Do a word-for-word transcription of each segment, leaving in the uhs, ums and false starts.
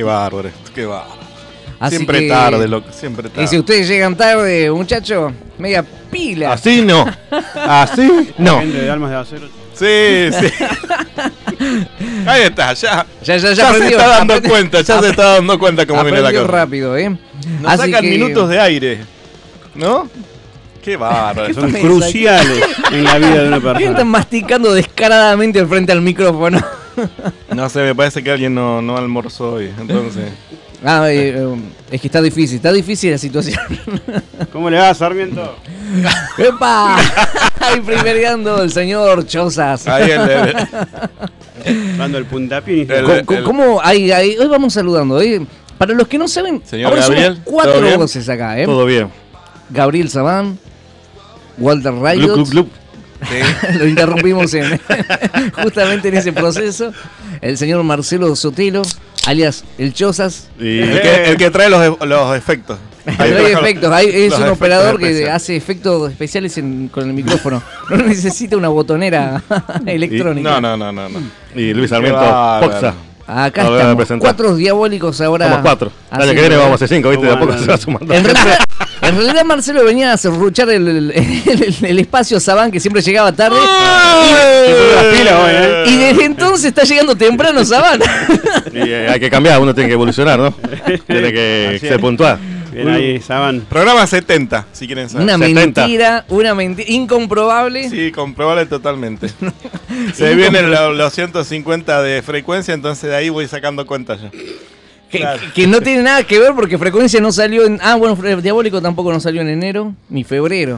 bárbaro, qué bárbaro. Así siempre que, tarde, loco, siempre tarde. Y si ustedes llegan tarde, muchachos, media pila. Así no. Así no. Gente de almas de acero. Sí, sí. Ahí está, ya. Ya, ya, ya, ya aprendió, se está dando aprendió, cuenta, ya se está dando cuenta cómo viene la cosa. rápido, ¿eh? Nos Así sacan que... minutos de aire, ¿no? Qué bárbaro. Son cruciales en la vida de una ¿Quién persona. están masticando descaradamente al frente al micrófono? No sé, me parece que alguien no, no almorzó hoy, entonces. Ah, eh, eh, es que está difícil, está difícil la situación. ¿Cómo le va, Sarmiento? ¡Epa! Ahí primereando el señor Chozas. Ahí el, el, Dando el puntapié. El- ¿Cómo, cómo ahí, ahí, hoy vamos saludando, ¿eh? Para los que no saben, Señor ahora Gabriel, somos cuatro ¿todo bien? voces acá, ¿eh? todo bien. Gabriel Sabán, Walter Glup, Riot. glup, glup. Sí. Lo interrumpimos en, justamente en ese proceso. El señor Marcelo Sotelo, alias El Chozas. Y el que, el que trae los, los efectos. Ahí Trae trajo efectos, ahí es los un efectos operador que especiales. hace efectos especiales en- con el micrófono. No necesita una botonera electrónica. No, no, no, no, no. Y Luis Sarmiento, Qué bárbaro. Poxa. Acá Lo voy a estamos, presentar. cuatro diabólicos ahora. Somos cuatro. El año que haciendo- viene vamos a ser cinco, ¿viste? De a Bueno, poco se va sumando. En realidad, en realidad Marcelo venía a serruchar el, el, el- el espacio Sabán, que siempre llegaba tarde. Se puso las pilas hoy, ¿eh? Y desde entonces está llegando temprano Sabán. Y eh, hay que cambiar, uno tiene que evolucionar, ¿no? Tiene que Así ser es. puntual. Bien ahí, Saban. Programa setenta, si quieren saber. Una setenta. mentira, una mentira incomprobable. Sí, comprobable totalmente. Se vienen lo- los ciento cincuenta de frecuencia, entonces de ahí voy sacando cuentas yo. Que, Claro. que no tiene nada que ver porque Frecuencia no salió en... Ah, bueno, Fre- Diabólico tampoco no salió en enero ni febrero.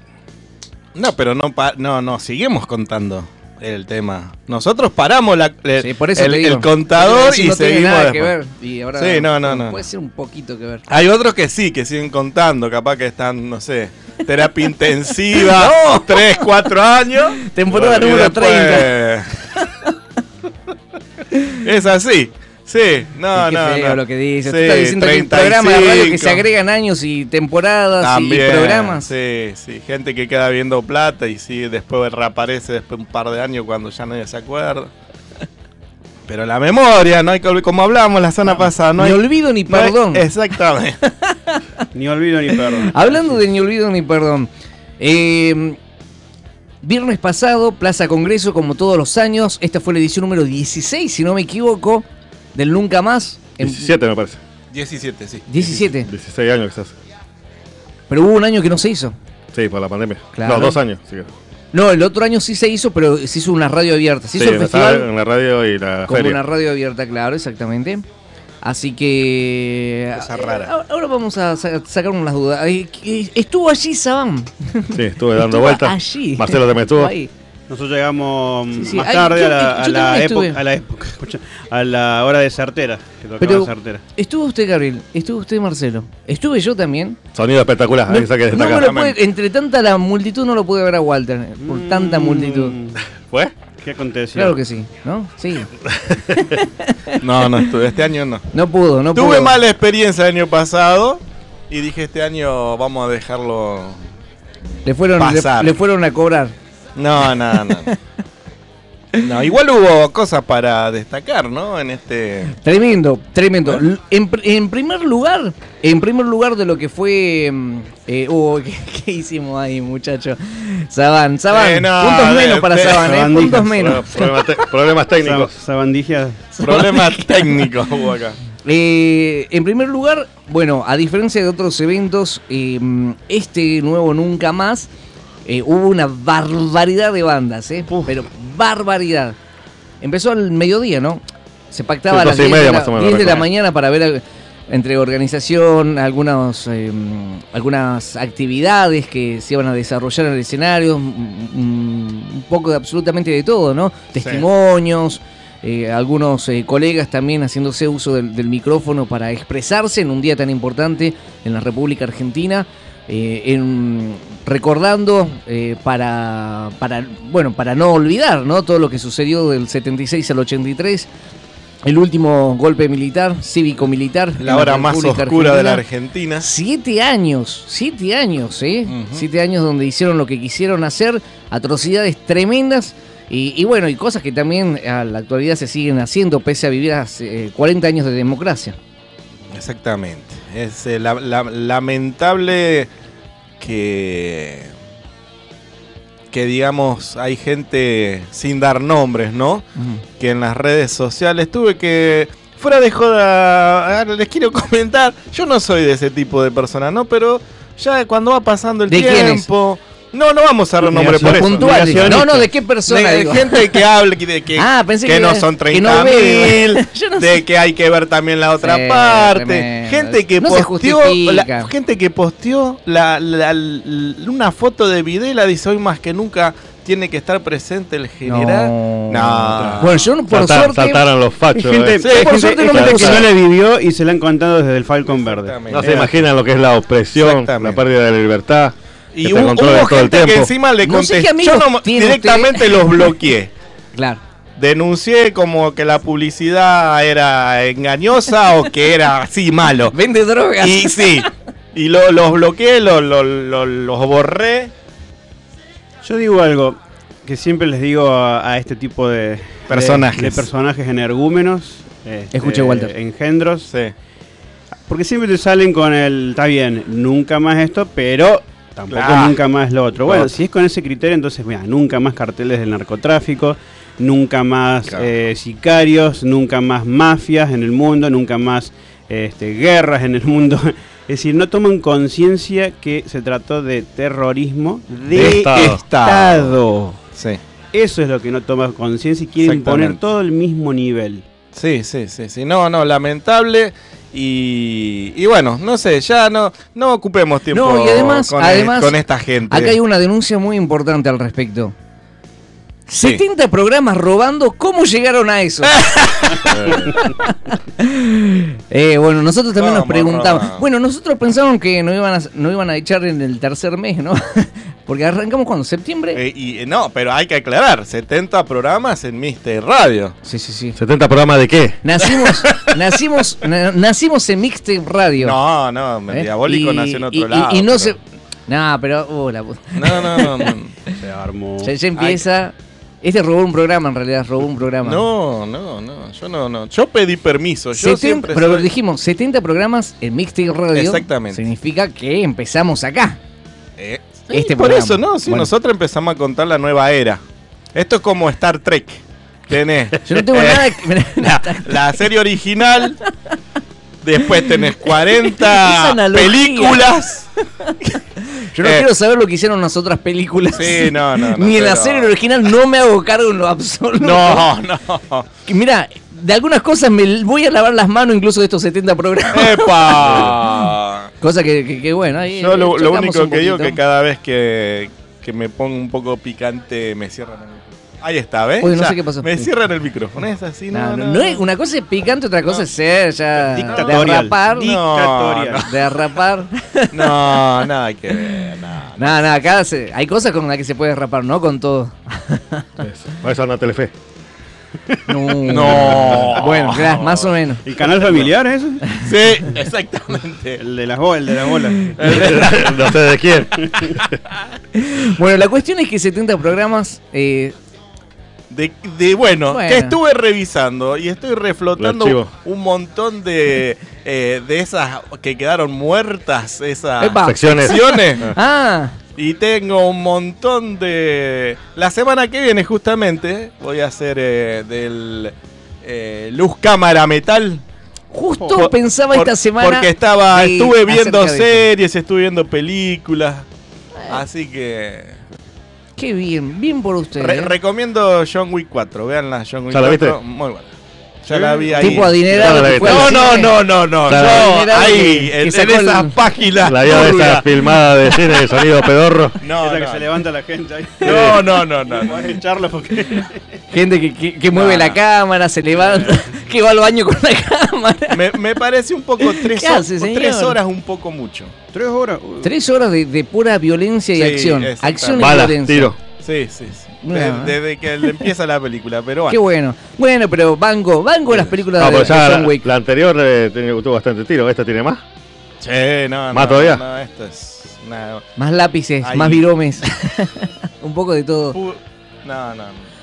No, pero no, pa- no, no, seguimos contando el tema. Nosotros paramos la, el, Sí, por eso el- te digo. el contador Eso y no tiene seguimos nada que después. ver. Y ahora Sí, no, no, no. Puede ser un poquito que ver. Hay otros que sí, que siguen contando, capaz que están, no sé, terapia intensiva, tres, cuatro años. Temporada Y número después- Es así, sí, no, Qué no, feo no. lo que dice. Sí, Usted está diciendo que hay un programa de radio que se treinta y cinco. agregan años y temporadas También, y programas. sí, sí, gente que queda viendo plata y sí, después reaparece después de un par de años cuando ya nadie se acuerda. Pero la memoria, no hay que olvidar, como hablamos la semana pasada, no Ni hay olvido ni no hay- perdón. exactamente. Ni olvido ni perdón. Hablando de ni olvido ni perdón. Eh, viernes pasado, Plaza Congreso, como todos los años. Esta fue la edición número dieciséis, si no me equivoco, del Nunca Más. En- diecisiete me parece. diecisiete, sí. diecisiete. dieciséis años quizás. Pero hubo un año que no se hizo. Sí, por la pandemia. Claro. No, dos años. Sí, No, el otro año sí se hizo, pero se hizo una radio abierta. Se sí, hizo el en, la, festival en la radio y la como feria. una radio abierta, claro, exactamente. Así que... Cosa eh, rara. Ahora, ahora vamos a sa- sacarnos las dudas. Eh, que- Estuvo allí Sabán. Sí, estuve dando Estuvo vueltas. allí. Marcelo también estuvo. Ahí. Nosotros llegamos Sí, sí. más Ay, tarde yo- a la, a yo la también época, estuve. a la época, escucha, a la hora de Sartera, que tocaba Pero Sartera. estuvo usted, Gabriel, estuvo usted, Marcelo, estuve yo también. Sonido espectacular, No, ahí que no destacar. me lo puede- entre tanta la multitud no lo pude ver a Walter, por tanta multitud. Mm, ¿Fue? ¿Qué aconteció? Claro que sí, ¿no? Sí. No, no estuve, este año no. No pudo, no Tuve pudo. mala experiencia el año pasado y dije este año vamos a dejarlo. Le fueron, le, pasar. le fueron a cobrar. No, no, no. No, igual hubo cosas para destacar, ¿no? En este. Tremendo, tremendo. L- En, pr- en primer lugar, en primer lugar de lo que fue... mm, Eh, uh, ¿qué, qué hicimos ahí, muchacho? Sabán, Sabán. Eh, no, puntos de- menos para de- Sabán, ¿eh? Sabandijas. Puntos menos. Problemas, te- problemas técnicos. Sa- Sabandija. Problemas técnicos hubo acá. Eh, en primer lugar, bueno, a diferencia de otros eventos, eh, este nuevo Nunca Más, eh, hubo una barbaridad de bandas, ¿eh? Pero barbaridad. Empezó al mediodía, ¿no? Se pactaba Sí, a las doce y diez, media de la, más o menos, diez de la recuerdo. mañana para ver al- entre organización, algunos, eh, algunas actividades que se iban a desarrollar en el escenario, un, un- un poco de absolutamente de todo, ¿no? Testimonios. Eh, algunos eh, colegas también haciéndose uso del, del micrófono para expresarse en un día tan importante en la República Argentina, eh, en, recordando eh, para, para, bueno, para no olvidar, ¿no? Todo lo que sucedió del setenta y seis al ochenta y tres, el último golpe militar, cívico-militar. en La hora más República oscura de la Argentina. Argentina. Siete años, siete años, ¿eh? Ujú. Siete años donde hicieron lo que quisieron hacer, atrocidades tremendas. Y, y bueno, y cosas que también a la actualidad se siguen haciendo pese a vivir hace eh, cuarenta años de democracia. Exactamente. Es eh, la, la, lamentable que, que digamos, hay gente sin dar nombres, ¿no? Uh-huh. Que en las redes sociales tuve que, fuera de joda, les quiero comentar, yo no soy de ese tipo de persona, ¿no? Pero ya cuando va pasando el ¿De tiempo... No, no vamos a dar nombre por eso. Puntual, no, no, ¿de qué persona? De, de gente que habla, de que, ah, pensé que, que no son treinta mil, no de sé. Que hay que ver también la otra sí, parte. Tremendo. Gente que no posteó, la, gente que posteó la, la, la, una foto de Videla, dice hoy más que nunca tiene que estar presente el general. No. no. Bueno, yo por Saltar, suerte... Saltaron los fachos. Gente, eh. sí, por gente, suerte no me que no le vivió y se la han contado desde el Falcon Verde. No se imaginan lo que es la opresión, la pérdida de la libertad. Y hubo, hubo gente que encima le contestó. No sé yo no, directamente usted. Los bloqueé. Claro. Denuncié como que la publicidad era engañosa o que era así malo. Vende drogas. Y sí. Y los lo bloqueé, los lo, lo, lo borré. Yo digo algo que siempre les digo a, a este tipo de personajes, de, de personajes energúmenos. Este, Escuche, Walter. Engendros. Sí. Porque siempre te salen con el, está bien, nunca más esto, pero... Tampoco claro. Nunca más lo otro. Bueno, si es con ese criterio, entonces, mira, nunca más carteles del narcotráfico, nunca más claro. eh, sicarios, nunca más mafias en el mundo, nunca más este, guerras en el mundo. Es decir, no toman conciencia que se trató de terrorismo de, de Estado. Estado. Sí. Eso es lo que no toman conciencia y quieren poner todo al mismo nivel. Sí, sí, sí, sí. No, no, lamentable. Y, y bueno, no sé, ya no, no ocupemos tiempo no, y además, con, además, el, con esta gente. Acá hay una denuncia muy importante al respecto. Sí. setenta programas robando, ¿cómo llegaron a eso? eh, bueno, nosotros también ¿Cómo nos preguntamos. Roban? Bueno, nosotros pensamos que no iban a, no iban a echar en el tercer mes, ¿no? Porque arrancamos cuando, ¿septiembre? Eh, y, no, pero hay que aclarar, setenta programas en Mixtape Radio. Sí, sí, sí. ¿setenta programas de qué? Nacimos, nacimos, na, nacimos en Mixtape Radio. No, no, ¿Eh? Diabólico y, nació en otro y, lado. Y, y no pero... se... No, pero... Uh, la... No, no, no, no. Se armó. Ya, ya empieza... Ay. Este robó un programa, en realidad, robó un programa. No, no, no, yo no, no. Yo pedí permiso. Yo setenta, siempre pero soy... dijimos, setenta programas en Mixtape Radio. Exactamente. Significa que empezamos acá. Eh, este por programa. eso, ¿no? Si bueno. Nosotros empezamos a contar la nueva era. Esto es como Star Trek. Tenés. Yo no tengo eh, nada que... la, la serie original. Después tenés cuarenta películas. Yo no eh. quiero saber lo que hicieron las otras películas. Sí, no, no. no Ni en pero... la serie original no me hago cargo en lo absoluto. No, no. Mira, de algunas cosas me voy a lavar las manos incluso de estos setenta programas. ¡Epa! Cosa que, que, que bueno. Ahí Yo lo, lo único que digo es que cada vez que, que me pongo un poco picante me cierran el micrófono. Ahí está, ¿ves? Oye, no sé qué pasó. Me cierran el micrófono. Es así, no, no, no, no, no es, una cosa es picante, otra cosa no. es ser ya dictatorial. De arrapar. Dictatorial. No, de arrapar. No, nada que ver. Nada, nada, nada acá se, hay cosas con las que se puede derrapar, no con todo. Eso. Por eso anda Telefe. No. No. Bueno, claro, más o menos. ¿El canal familiar es eso? Sí, exactamente. El de las bolas, el de las bolas. No sé de quién. Bueno, la cuestión es que setenta programas... Eh, De, de bueno, bueno, que estuve revisando y estoy reflotando un montón de eh, de esas que quedaron muertas, esas Epa. secciones. secciones. Ah. Y tengo un montón de... La semana que viene justamente voy a hacer eh, del eh, Luz Cámara Metal. Justo por, pensaba por, esta semana... Porque estaba de, estuve viendo series, estuve viendo películas. Eh. Así que... Qué bien, bien por ustedes. Re ¿eh? Recomiendo John Wick cuatro, veanla John Wick ¿Ya la cuatro, viste? muy buena. Ya la vi ahí. Tipo adinerado. No, no, no, no, no, no. Yo ahí, que, en, que en esas el... páginas. La vio de esa filmada de cine de sonido pedorro. No, esa no, que se levanta la gente ahí. No, no, no, no. No, no. Echarlo porque... Gente que, que, que mueve no, la no. cámara, se levanta, que va al baño con la cámara. Me, me parece un poco tres, ¿Qué hace, o, tres horas un poco mucho. Tres horas. Uh. Tres horas de, de pura violencia y sí, acción. Acción y Bala, violencia. Tiro. Sí, sí, sí. Bueno, desde, desde que empieza la película, pero bueno. Qué bueno. Bueno, pero Bango, Bango las películas no, de, de John Wick. La, la anterior eh, tuvo bastante tiro, ¿esta tiene más? Sí, no, ¿Más no, todavía? No, esto es... Nada. Más lápices, Ahí. más viromes. Un poco de todo. Pu no, no, no.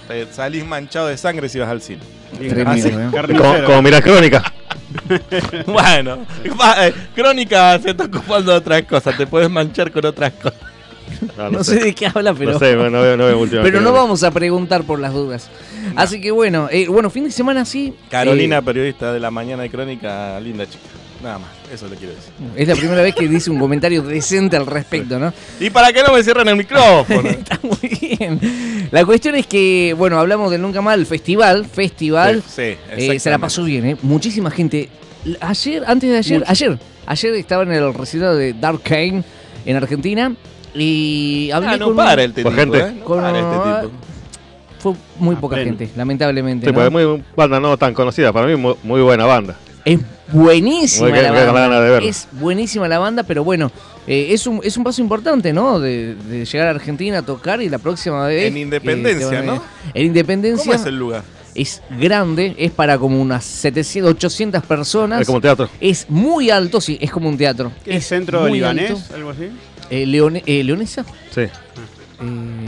te salís manchado de sangre si vas al cine. Tremendo, Así- ¿eh? Como, como mirás Crónica. Bueno, va, eh, Crónica se está ocupando de otras cosas, te puedes manchar con otras cosas. No, No sé de qué habla, pero... No sé, no veo, no veo últimamente. Pero no vamos a preguntar por las dudas. No. Así que bueno, eh, bueno, fin de semana sí. Carolina, eh, periodista de la mañana de Crónica, linda chica. Nada más, eso le quiero decir. es la primera vez que dice un comentario decente al respecto, ¿no? Y para que no me cierren el micrófono. Está muy bien. La cuestión es que, bueno, hablamos del Nunca Más, el festival, festival. Sí, sí, eh, se la exactamente. pasó bien, ¿eh? Muchísima gente. Ayer, antes de ayer, Mucho. ayer, ayer estaba en el recital de Dark Kane en Argentina y hablé Ah, no con para el tipo, Con gente. ¿eh? No con- para este tipo. Fue muy A poca pleno. gente, lamentablemente. Sí, ¿no? porque es muy banda no tan conocida. Para mí, muy, muy buena banda. Es buenísima Muy bien, la me quedé con banda. ganas de verlo. Es buenísima la banda, pero bueno, eh, es, un, es un paso importante, ¿no? De, de llegar a Argentina a tocar y la próxima vez. En Independencia, que te van a ver- ¿no? En Independencia ¿Cómo es el lugar? es grande, es para como unas setecientas, ochocientas personas. Es como un teatro. Es muy alto, sí, es como un teatro. ¿Qué es centro muy libanés? alto. ¿Algo así? Eh, Leone- eh, ¿Leonesa? Sí. Eh, eh,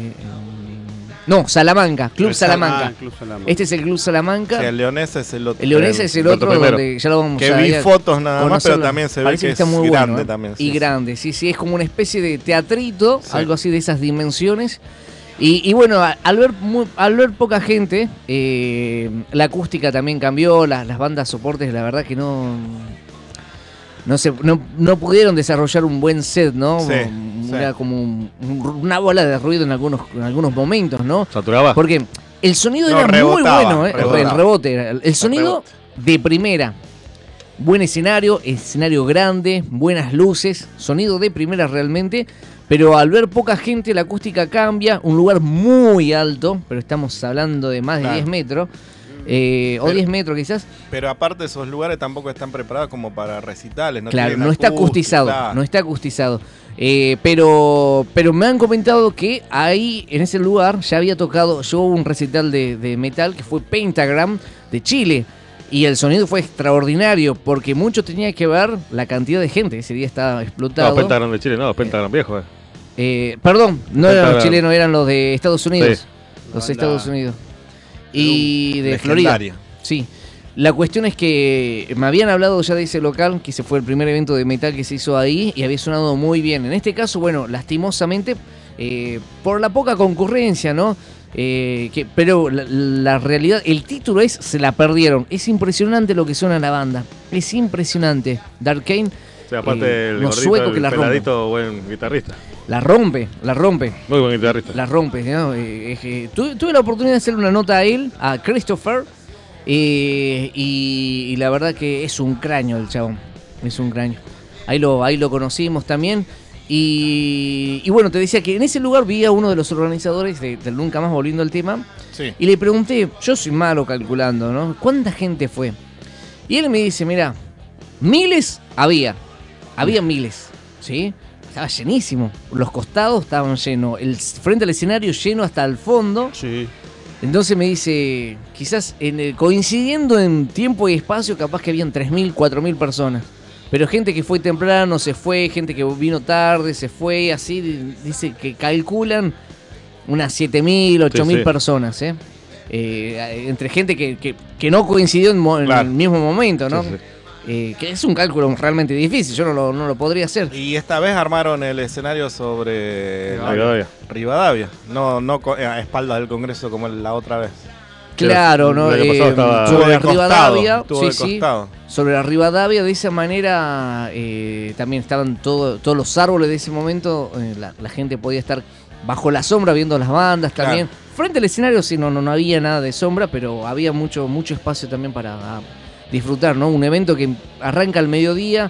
no, Salamanca, Club El Sal- Salamanca. ah, Club Salamanca. Este es el Club Salamanca. Sí, el Leonesa es el otro. El Leonesa es el el otro otro primero. donde ya lo vamos Que a vi ir a fotos nada más, conocerlo. pero también se ve Parece que está es muy grande bueno, ¿eh? también, sí, y sí. grande, sí, sí, es como una especie de teatrito, Sí. algo así de esas dimensiones. Y, y bueno, a- al ver, muy- al ver poca gente, eh, la acústica también cambió, las, las bandas soportes, la verdad que no... No, se, no, no pudieron desarrollar un buen set, ¿no? Sí, Era sí. como un- un- una bola de ruido en algunos, en algunos momentos, ¿no? Saturaba. Porque el sonido No, era rebotaba, muy bueno, ¿eh? rebotaba. El rebote era. El sonido de primera. Buen escenario, escenario grande, buenas luces, sonido de primera realmente. Pero al ver poca gente, la acústica cambia. Un lugar muy alto, pero estamos hablando de más de Claro. diez metros. eh, o Pero- diez metros quizás. Pero aparte esos lugares tampoco están preparados como para recitales. No Claro, tienen no está acústica, acustizado, claro. no está acustizado. Eh, pero, pero me han comentado que ahí, en ese lugar, ya había tocado, yo hubo un recital de, de metal que fue Pentagram de Chile. Y el sonido fue extraordinario porque mucho tenía que ver la cantidad de gente. Ese día estaba No, explotado. Pentagram de Chile, no, Pentagram viejo. Eh. Eh, perdón, no eran los Pentagram. chilenos, eran los de Estados Unidos. Sí. Los Banda Estados Unidos. Y de Florida. Legendaria. Sí. La cuestión es que me habían hablado ya de ese local, que se fue el primer evento de metal que se hizo ahí y había sonado muy bien. En este caso, bueno, lastimosamente, eh, por la poca concurrencia, ¿no? Eh, que, pero la, la realidad, el título es, se la perdieron. Es impresionante lo que suena la banda. Es impresionante. Dark Kane O sea, aparte Eh, el los gordito, suecos el que la rompen. peladito, buen guitarrista. la rompe, la rompe. Muy buen guitarrista. La rompe, ¿no? Eh, es que tuve, tuve la oportunidad de hacer una nota a él, a Christopher, eh, y, y la verdad que es un cráneo el chabón, es un cráneo. Ahí lo, ahí lo conocimos también. Y, y bueno, te decía que en ese lugar vi a uno de los organizadores de- del Nunca Más, volviendo al tema, Sí. y le pregunté, yo soy malo calculando, ¿no? ¿Cuánta gente fue? Y él me dice, mira, miles había, había miles, ¿sí? Estaba llenísimo, los costados estaban llenos, el frente al escenario lleno hasta el fondo. Sí. Entonces me dice, quizás en el- coincidiendo en tiempo y espacio, capaz que habían tres mil, cuatro mil personas. Pero gente que fue temprano, se fue, gente que vino tarde, se fue, así, dice que calculan unas siete mil, ocho mil sí. personas, ¿eh? Eh, entre gente que, que, que no coincidió en, mo- en Claro. el mismo momento, ¿no? Sí, sí. Eh, que es un cálculo realmente difícil, yo no lo, no lo podría hacer. Y esta vez armaron el escenario sobre la- Rivadavia. Rivadavia, no, no co- a espaldas del Congreso como la otra vez. Claro, ¿no? el año pasado Eh, estaba- sobre Estuvo de la Rivadavia, costado, estuvo sí, de sí, costado. sobre la Rivadavia, de esa manera eh, también estaban todo, todos los árboles de ese momento, eh, la, la gente podía estar bajo la sombra viendo las bandas Claro. también. Frente al escenario sí, no, no, no había nada de sombra, pero había mucho, mucho espacio también para ah, disfrutar, ¿no? Un evento que arranca al mediodía,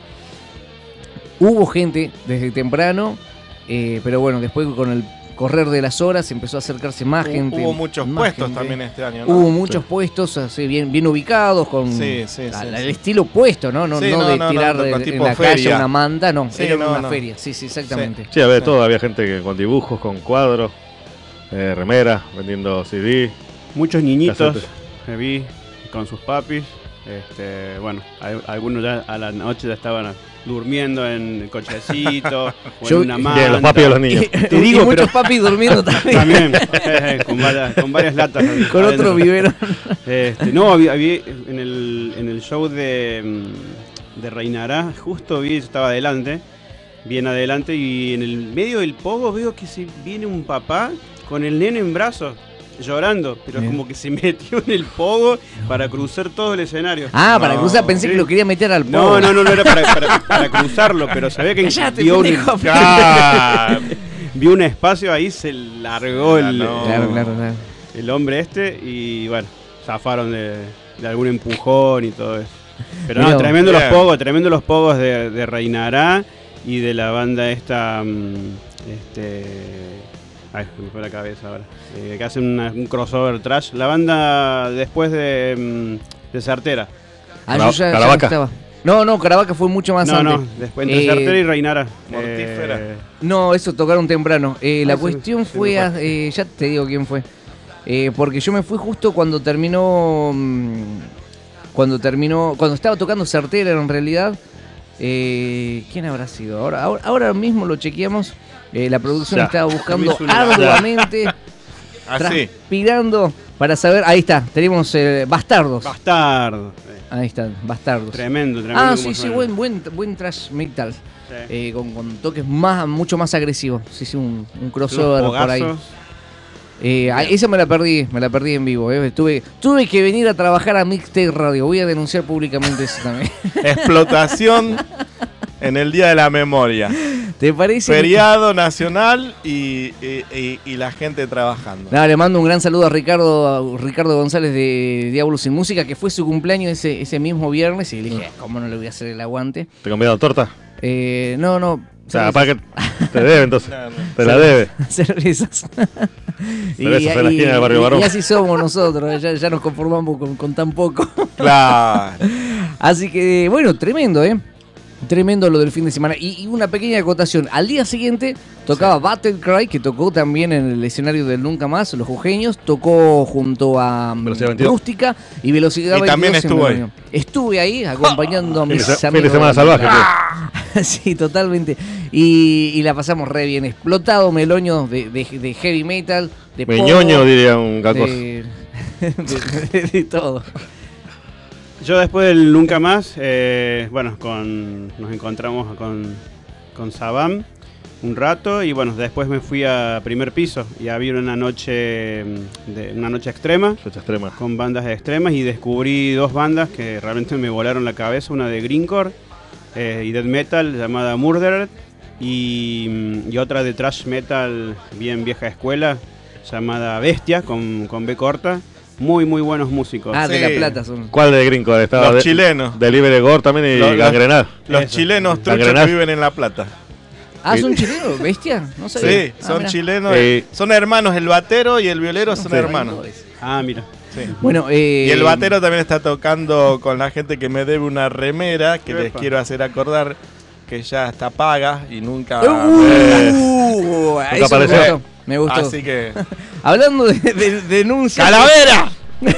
hubo gente desde temprano, eh, pero bueno, después con el correr de las horas empezó a acercarse más Hubo- gente. Hubo muchos más puestos gente. también este año, ¿no? Hubo muchos puestos así bien, bien ubicados, con Sí, sí, la- sí, la- sí. el estilo puesto, ¿no? No, Sí, no no, de no, tirar no, de- con en tipo la calle feria. una manta, no, Sí, era no, una no. feria, sí, sí, exactamente. Sí, había Sí. todo, había gente que, con dibujos, con cuadros, eh, remeras, vendiendo C D. Muchos niñitos Casetes. me vi con sus papis. Este, bueno, al- algunos ya a la noche ya estaban durmiendo en el cochecito, o Yo- en una manta. Bien, los papis de los niños. Te digo, y muchos pero- papis durmiendo también. También, eh, con, varias, con varias latas. Con adentro. otro vivero. Este, no, había, había- en, el, en el show de, mm, de Reinará, justo vi, yo estaba adelante, bien adelante, y en el medio del pogo veo que se viene un papá con el nene en brazos, llorando, pero Bien. como que se metió en el pogo para cruzar todo el escenario. Ah, para No. cruzar, pensé Sí. que lo quería meter al No, pogo. no, no, no era para, para- para cruzarlo, pero sabía que Callate, vio un, pendejo. Claro. vio un espacio ahí, se largó el, No. Claro, claro, claro. el hombre este y bueno, zafaron de, de algún empujón y todo eso. Pero no, Mirá, tremendo los bien. pogos, tremendo los pogos de, de Reinará y de la banda esta, mm, este, ay, se me fue la cabeza ahora, eh, que hacen una- un crossover trash. La banda después de, mm, de Sartera. Ah, Cara- yo ya, ya no Caravaca. estaba. No, no, Caravaca fue mucho más No, antes. no, después entre Eh, Sartera y Reinará. Mortífera. Eh, No, eso tocaron temprano. Eh, Ah, la se- cuestión se me fue, fue. a- eh, ya te digo quién fue. Eh, porque yo me fui justo cuando terminó, mm, cuando terminó, cuando estaba tocando Sartera en realidad. Eh, ¿Quién habrá sido? Ahora, ahora, ahora mismo lo chequeamos. Eh, la producción Ya. estaba buscando Me hizo una- arduamente, Así. transpirando para saber. Ahí está, tenemos eh, Bastardos. Bastardo. Eh, Ahí están, Bastardos. tremendo, tremendo. Ah, como sí, sí, suena. buen, buen, buen trash metal. Sí. Eh, con, con toques más, mucho más agresivos. Sí, sí, un, un Los crossover por ahí. pogazos. Eh, ah, esa me la perdí, me la perdí en vivo. Eh. Tuve, tuve que venir a trabajar a Mixtape Radio. Voy a denunciar públicamente eso también. Explotación en el Día de la Memoria. ¿Te parece? Feriado nacional y, y- y- y la gente trabajando. Nada, le mando un gran saludo a Ricardo, a Ricardo González de Diablo Sin Música, que fue su cumpleaños ese, ese mismo viernes. Y le dije, ¿cómo no le voy a hacer el aguante? ¿Te convidaron torta? Eh, no, no. O sea, para que te debe entonces. No, no. Te la debe. cervezas. Cervezas en la esquina del barrio y- Barón. y así somos nosotros, ya, ya nos conformamos con, con tan poco. Claro. Así que, bueno, tremendo, ¿eh? Tremendo lo del fin de semana. Y, y una pequeña acotación. Al día siguiente tocaba Battle Cry, que tocó también en el escenario del Nunca Más, Los Jujeños. Tocó junto a mm, Velocidad veintidós. Rústica y Velocidad Y también veintidós en estuvo ahí. Melonio. Estuve ahí acompañando a Fin de, mis se- fin amigos. de semana salvaje. Sí, totalmente. Y, y la pasamos re bien. Explotado Melonio de, de- de heavy metal, de Me pogo, ñoño, diría un galcos. de, de- de todo. Yo después del Nunca Más, eh, bueno, con, nos encontramos con, con Sabam un rato y bueno, después me fui a Primer Piso y había una noche, mm, de, una noche extrema Fecha extrema. con bandas extremas y descubrí dos bandas que realmente me volaron la cabeza, una de greencore eh, y death metal llamada Murdered y, mm, y otra de thrash metal bien vieja escuela llamada Bestia con, con B corta. Muy, muy buenos músicos. Ah, de Sí. La Plata son. ¿Cuál de Gringo? Estaba Los de- chilenos. Delivery Gore también y Los- los- Gangrenar. Los Eso. chilenos truchos Gangrenar. que viven en La Plata. Ah, ¿son chilenos? ¿Bestia? No sabía. Sí, Ah, son mirá. chilenos. Eh, son hermanos, el batero y el violero son Sí. hermanos. Ah, mira. Sí. Bueno, eh, Y el batero también está tocando con la gente que me debe una remera que les Epa. quiero hacer acordar que ya está paga y nunca... Uh, eso me apareció. gustó. Me gustó. Así que... Hablando de, de denuncias. ¡Calavera!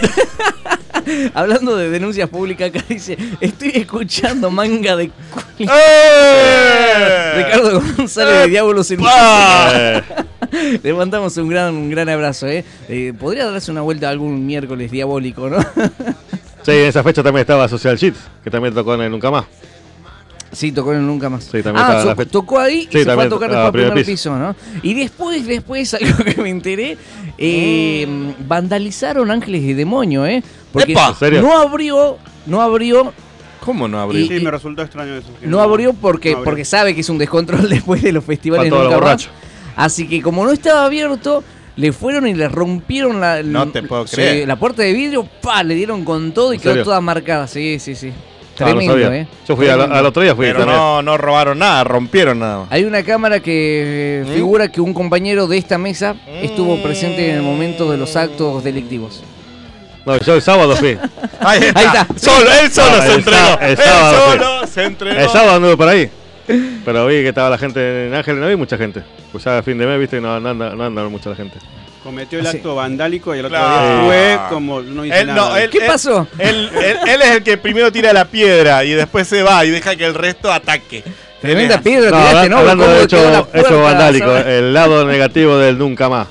Hablando de denuncias públicas, acá dice: estoy escuchando manga de culo. ¡Eh! Ricardo González de Diablo Sin ¡Ah! Eh, Le mandamos un gran, un gran abrazo, ¿eh? Eh, Podría darse una vuelta algún miércoles diabólico, ¿no? sí, en esa fecha también estaba Social Shit, que también tocó en el Nunca Más. Sí, tocó en el Nunca Más. Sí, también ah, estaba en la so- fecha. tocó ahí y Sí, se fue a también tocar tocaba después al primer primer piso, ¿no? Y después, después, algo que me enteré, eh, vandalizaron Ángeles y Demonio, ¿eh? Porque ¡Epa! ¿En serio? no abrió, no abrió, ¿Cómo no abrió? Y- Sí, me resultó extraño eso. que no abrió porque, no abrió. porque sabe que es un descontrol después de los festivales Para todos los Nunca Más. borrachos. Así que como no estaba abierto, le fueron y le rompieron la, No te puedo sí, creer. la puerta de vidrio, pa, le dieron con todo y ¿En quedó serio? toda marcada. Sí, sí, sí. Ah, no Tremendo, sabía. ¿eh? Yo fui al, Tremendo. al otro día, fui Pero también. no, no robaron nada, rompieron nada más. Hay una cámara que ¿Mm? figura que un compañero de esta mesa estuvo presente en el momento de los actos delictivos. No, yo el sábado fui. Ahí está. Ahí está. Solo, él solo Ah, se el entregó. sá- el Él sábado fue. solo se entregó. El sábado anduve por ahí. Pero vi que estaba la gente en Ángel y no vi mucha gente. Pues ya a fin de mes, viste, que no, no anda, no anda mucha la gente. Cometió el Sí. acto vandálico y el otro Claro. día fue como no hizo Él, nada. no, él- ¿Qué él- pasó? Él, él- él es el que primero tira la piedra y después se va y deja que el resto ataque. Tremenda Tenés- piedra No, tiraste, ¿no? hablando ¿Cómo de te quedó la hecho, puerta, hecho vandálico, ¿sabes? el lado negativo del nunca más.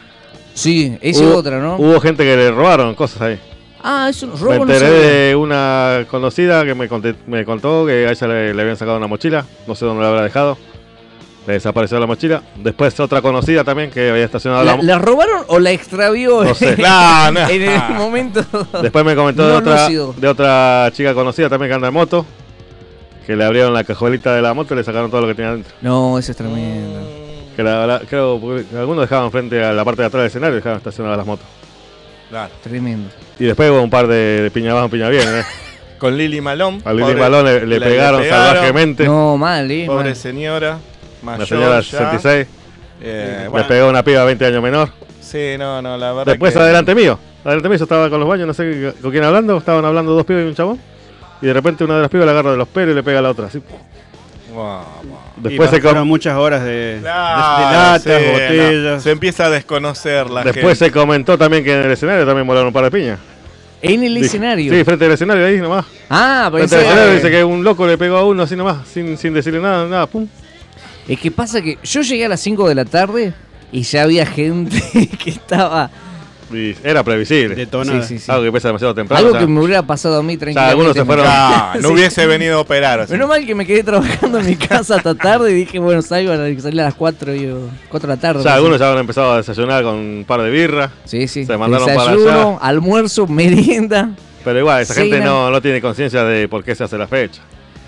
Sí, esa es Hubo- otra, ¿no? Hubo gente que le robaron cosas ahí. Ah, eso no Me robo no enteré sabía. de una conocida que me, conté- me contó que a ella le, le habían sacado una mochila, no sé dónde la habrá dejado. Le desapareció la mochila. Después otra conocida también que había estacionado ¿La, la, la robaron o la extravió No sé. Claro, no. en el momento? Después me comentó de, No otra, lúcido. de otra chica conocida también que anda en moto, que le abrieron la cajuelita de la moto y le sacaron todo lo que tenía dentro. No, eso es tremendo. Que la, la- creo que algunos dejaban frente a la parte de atrás del escenario y dejaban estacionadas las motos. Claro. Tremendo. Y después hubo un par de, de piña abajo, piña bien. ¿eh? Con Lili Malón. A Lili pobre- Malón le, le pegaron salvajemente. No, mal, ¿eh? Pobre Mal. señora. Mayor La señora ya. sesenta y seis. Eh, Le bueno, pegó a una piba veinte años menor. Sí, no, no, la verdad. Después que- adelante mío. Adelante mío yo estaba con los baños, no sé con quién hablando. Estaban hablando dos pibas y un chabón. Y de repente una de las pibas le agarra de los pelos y le pega a la otra. Así. Guau, guau. Después, y se, pasaron com- muchas horas de, de- de Claro, latas, sí, no. botellas. Se empieza a desconocer la después gente. se comentó también que en el escenario también volaron un par de piñas. En el Dije- escenario. Sí, frente al escenario ahí nomás. Ah, pero Frente al ese- escenario dice que un loco le pegó a uno así nomás, sin, sin decirle nada, nada, pum. es que pasa que yo llegué a las cinco de la tarde y ya había gente que estaba... Y era previsible. Detonada. Sí, sí, sí. Algo que empieza demasiado temprano. Algo o sea, que me hubiera pasado a mí tranquilamente. algunos se fueron- Ah, no Sí. hubiese venido a operar. así. Menos mal que me quedé trabajando en mi casa hasta tarde y dije, bueno, salgo a salir a las cuatro y, cuatro de la tarde. o sea, no sé. algunos ya han empezado a desayunar con un par de birras. Sí, sí. se mandaron para Desayuno, allá. almuerzo, merienda. Pero igual, esa gente Cena. no, no tiene conciencia de por qué se hace la fecha.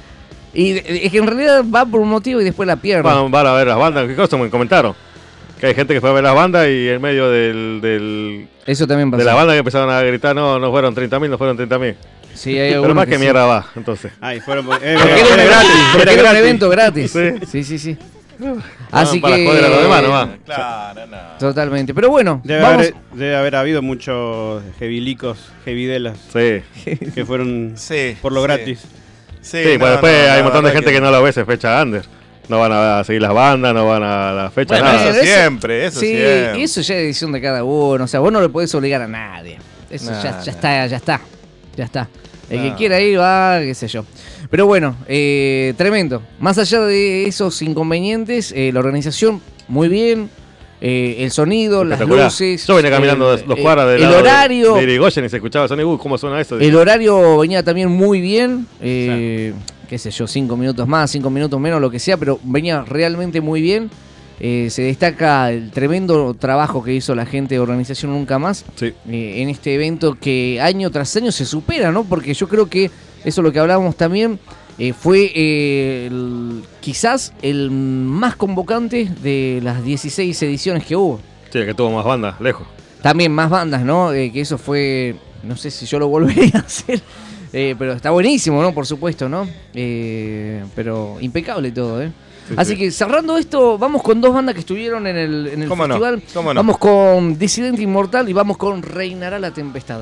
Y de- es que en realidad va por un motivo y después la pierde. Van, van a ver las bandas, ¿qué cosa me comentaron? Que hay gente que fue a ver las bandas y en medio del, del- Eso también pasa. de la banda que empezaron a gritar, no, no fueron treinta mil, no fueron treinta mil. Sí, hay Pero algunos más que, sí. mierda va, entonces. Ay, fueron, eh, Porque era, era gratis. porque era era un gratis. evento gratis. Sí. Sí, sí, sí. Así para que... joder a los demás nomás. Claro, no. Totalmente. Pero bueno, Debe vamos... haber, debe haber habido muchos heavilicos, heavidelas Sí. que fueron Sí, por lo sí. gratis. Sí, Sí, no, pues después no, la hay un montón de verdad gente que... no lo ve, se fecha under. No van a seguir las bandas, no van a la fecha, Bueno, nada. eso eso- siempre, eso sí, siempre. eso ya es decisión de cada uno. O sea, vos no le podés obligar a nadie. Eso No, ya, no. ya está, ya está. Ya está. El que No. quiera ir va, qué sé yo. Pero bueno, eh, tremendo. Más allá de esos inconvenientes, eh, la organización, muy bien. Eh, el sonido, las Espectacular. luces. Yo venía caminando el, dos eh, cuadras del el lado de- horario. de Irigoyen y se escuchaba el sonido. Uy, ¿cómo suena eso? El horario venía también muy bien. eh, Qué sé yo, cinco minutos más, cinco minutos menos, lo que sea, pero venía realmente muy bien. Eh, se destaca el tremendo trabajo que hizo la gente de Organización Nunca Más Sí. eh, en este evento que año tras año se supera, ¿no? Porque yo creo que eso es lo que hablábamos también. eh, fue eh, el- quizás el más convocante de las dieciséis ediciones que hubo. Sí, que tuvo más bandas, lejos. También más bandas, ¿no? Eh, que eso fue, no sé si yo lo volvería a hacer, eh, pero está buenísimo, ¿no? Por supuesto, ¿no? Eh, pero impecable todo, ¿eh? Sí, Así sí. que cerrando esto, vamos con dos bandas que estuvieron en el, en el ¿Cómo no? festival. ¿Cómo no? Vamos con Disidente Inmortal y vamos con Reinará la Tempestad.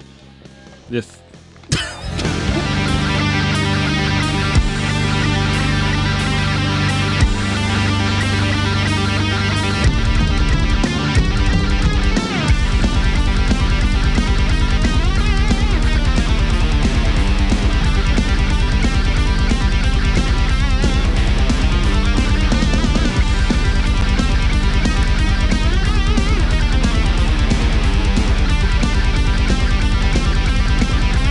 Yes. Thank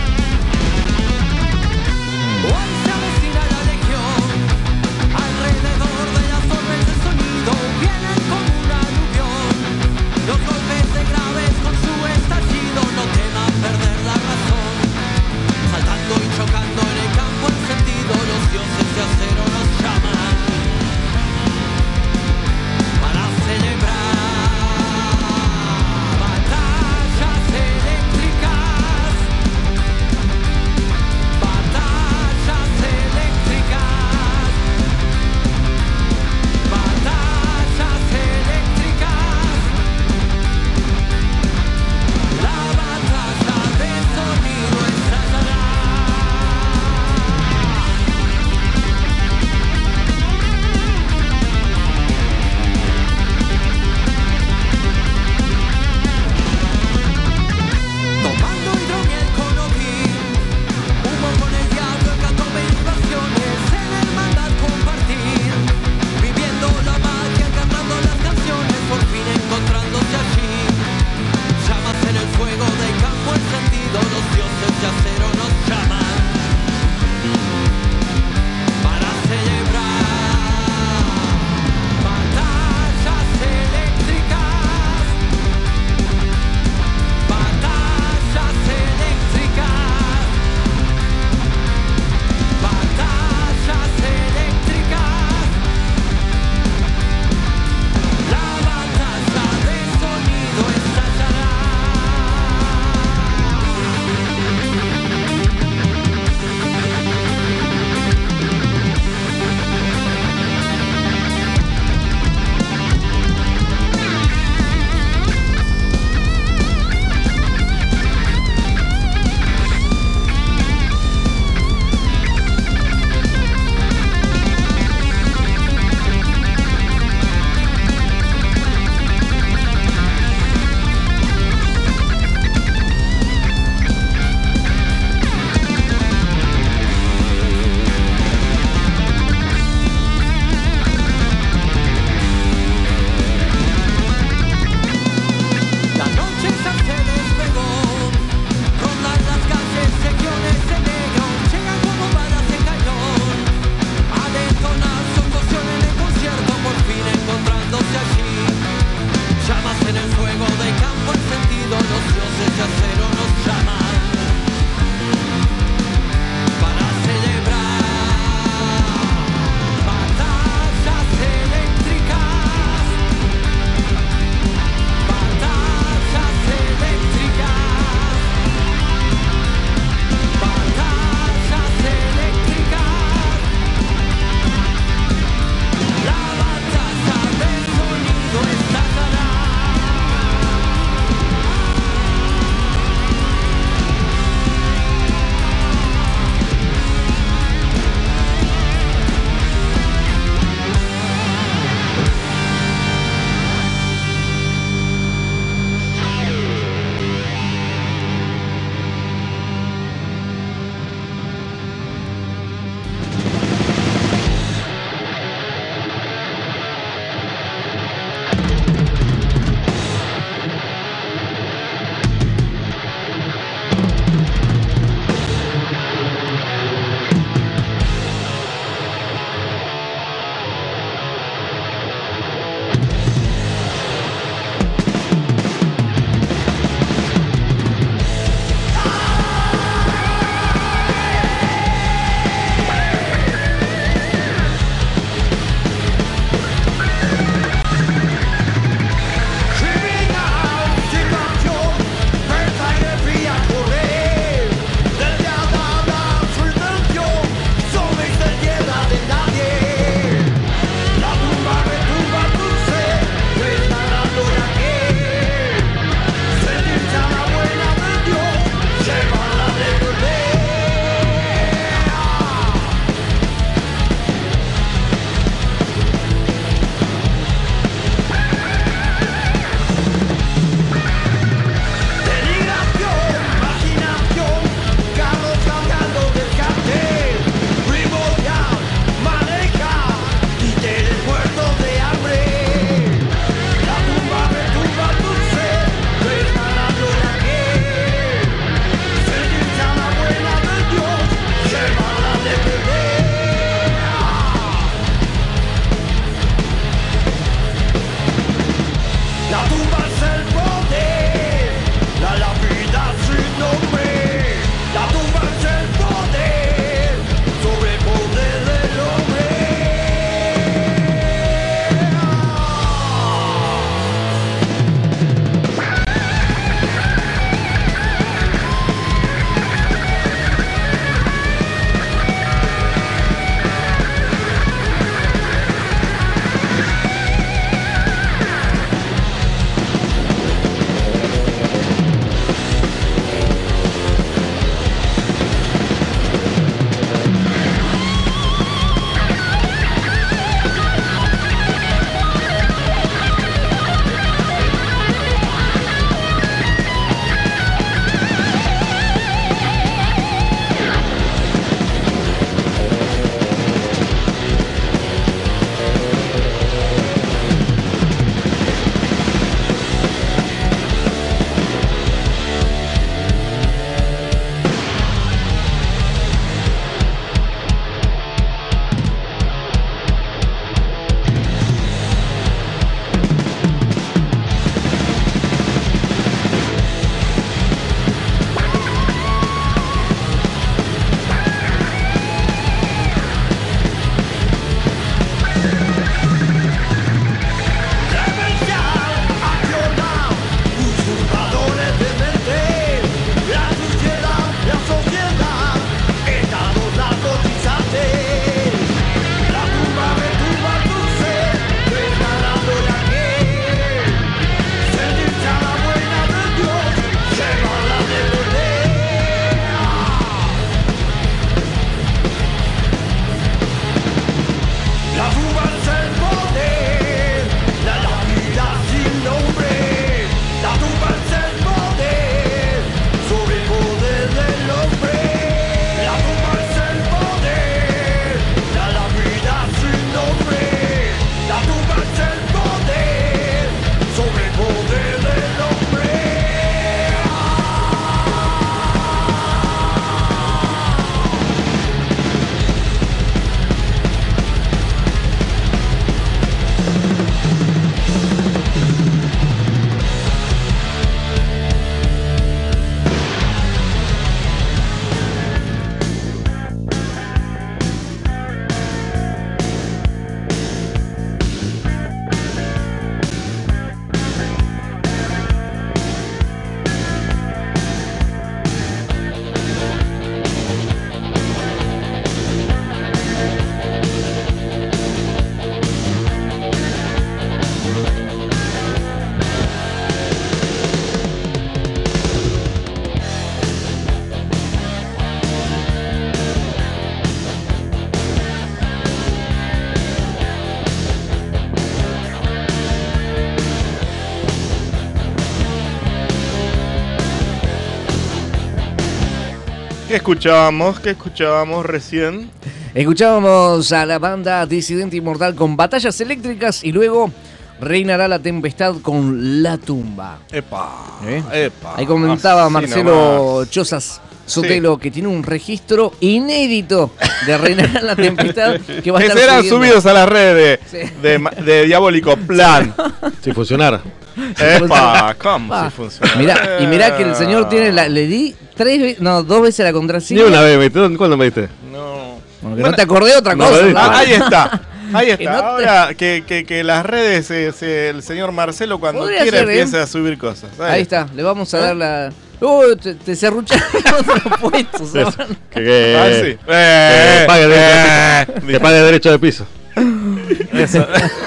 escuchábamos? ¿Qué escuchábamos recién? Escuchábamos a la banda Disidente Inmortal con Batallas Eléctricas y luego Reinará la Tempestad con La Tumba. Epa, ¿Eh? epa. Ahí comentaba Así Marcelo nomás. Chozas Sotelo sí. que tiene un registro inédito de Reinará la Tempestad que va a que estar serán subiendo. subidos a las redes de, Sí. de, de Diabólico Plan. Si funcionara. Epa, ¿cómo Ah, si funciona? mirá, y mirá que el señor tiene la, le di tres veces, no, dos veces la contraseña. Ni una vez, ¿me diste? ¿Cuándo me diste? No. Bueno, que no te acordé otra no, cosa. no, ¿no? Ah, ahí está. Ahí Que está. no te- Ahora que, que, que las redes, se- se- el señor Marcelo cuando Podría quiera ser, ¿eh? empieza a subir cosas. Ahí está, le vamos a dar la... Uh, te, te serrucharon otros puestos. ¿no? Que, que, Ah, sí. que Eh, pague, eh, derecho, que pague derecho de piso. eso.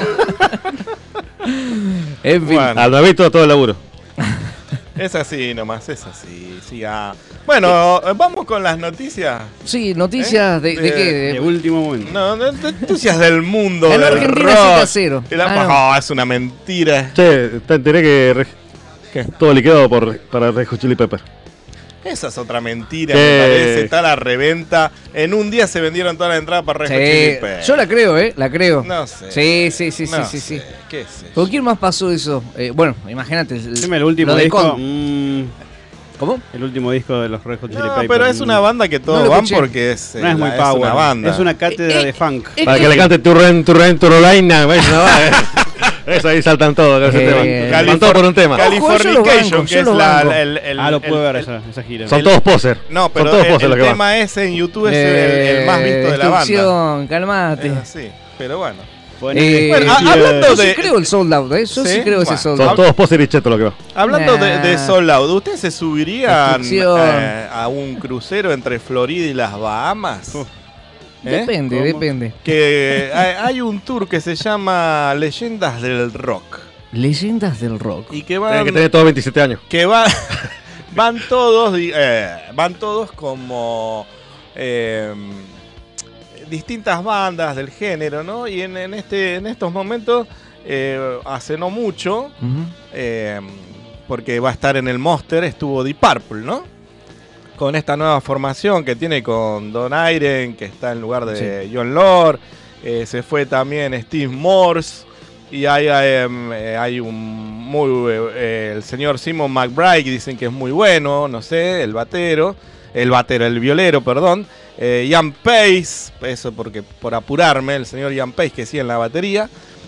En fin. Bueno. Al nuevito todo el laburo. Es así nomás, es así. Sí, ah. Bueno, vamos con las noticias. Sí, noticias ¿Eh? de, de De- qué. De De- último momento. No, no, noticias del mundo. Ganó del Argentina rock. siete a cero. Y la- Ah, no. oh, es una mentira. Che, te enteré que re- ¿Qué? todo liquidado por, para Red Hot Chili Pepper. Esa es otra mentira, ¿Qué? me parece. Está la reventa. En un día se vendieron todas las entradas para Red Hot Chili Sí, Peppers. yo la creo, ¿eh? La creo. No sé. Sí, sí, sí, sí, No sí, sí. sé, ¿Qué sé yo? ¿Con quién más pasó eso? Eh, bueno, imagínate. el- Dime el último lo de disco. Con- mm, ¿Cómo? el último disco de los Red Hot Chili No, Peppers. pero es una banda que todos No lo van escuché. porque es, eh, No es muy la- power. una banda. Es una cátedra Eh, de funk. Es Para que- que le cante Turren, Turren, Turolaina. ¿ves? No, eh. Eso ahí saltan todos con ese Eh, tema. Van todos por un tema. Cali- Ojo, yo Californication, lo banco, que yo es lo la, banco. el, el- Ah, lo el- puedo ver el- esa, esa gira. Son el- todos poser. No, pero Son todos el, poser el los que van. tema ese en YouTube es el, Eh, el más visto de la banda. Destrucción, calmate. Es así, pero bueno. Eh, Bueno, sí, a- hablando yo de- sí creo el sold out, ¿eh? Yo sí, ¿Sí? creo ese Bueno, sold Son out. todos poser y cheto lo que va. Hablando de, de Nah. Soul Out, ¿ustedes se subirían Destrucción. eh, a un crucero entre Florida y las Bahamas? Uf. ¿Eh? Depende, ¿Cómo? depende. Que hay, hay un tour que se llama Leyendas del Rock Leyendas del rock. y que Tienen van que tener todos veintisiete años. que va- van todos di- eh, van todos como eh, distintas bandas del género, ¿no? Y en, en este en estos momentos eh, hace no mucho Ujú. eh, porque va a estar en el Monster, estuvo Deep Purple, ¿no? Con esta nueva formación que tiene con Don Iron, que está en lugar de John Lord. Eh, se fue también Steve Morse. Y hay, hay, em, eh, hay un muy eh, el señor Simon McBride, que dicen que es muy bueno, no sé, el batero, el batero, el violero, perdón. Eh, Ian Pace, eso porque por apurarme, el señor Ian Pace que sigue en la batería.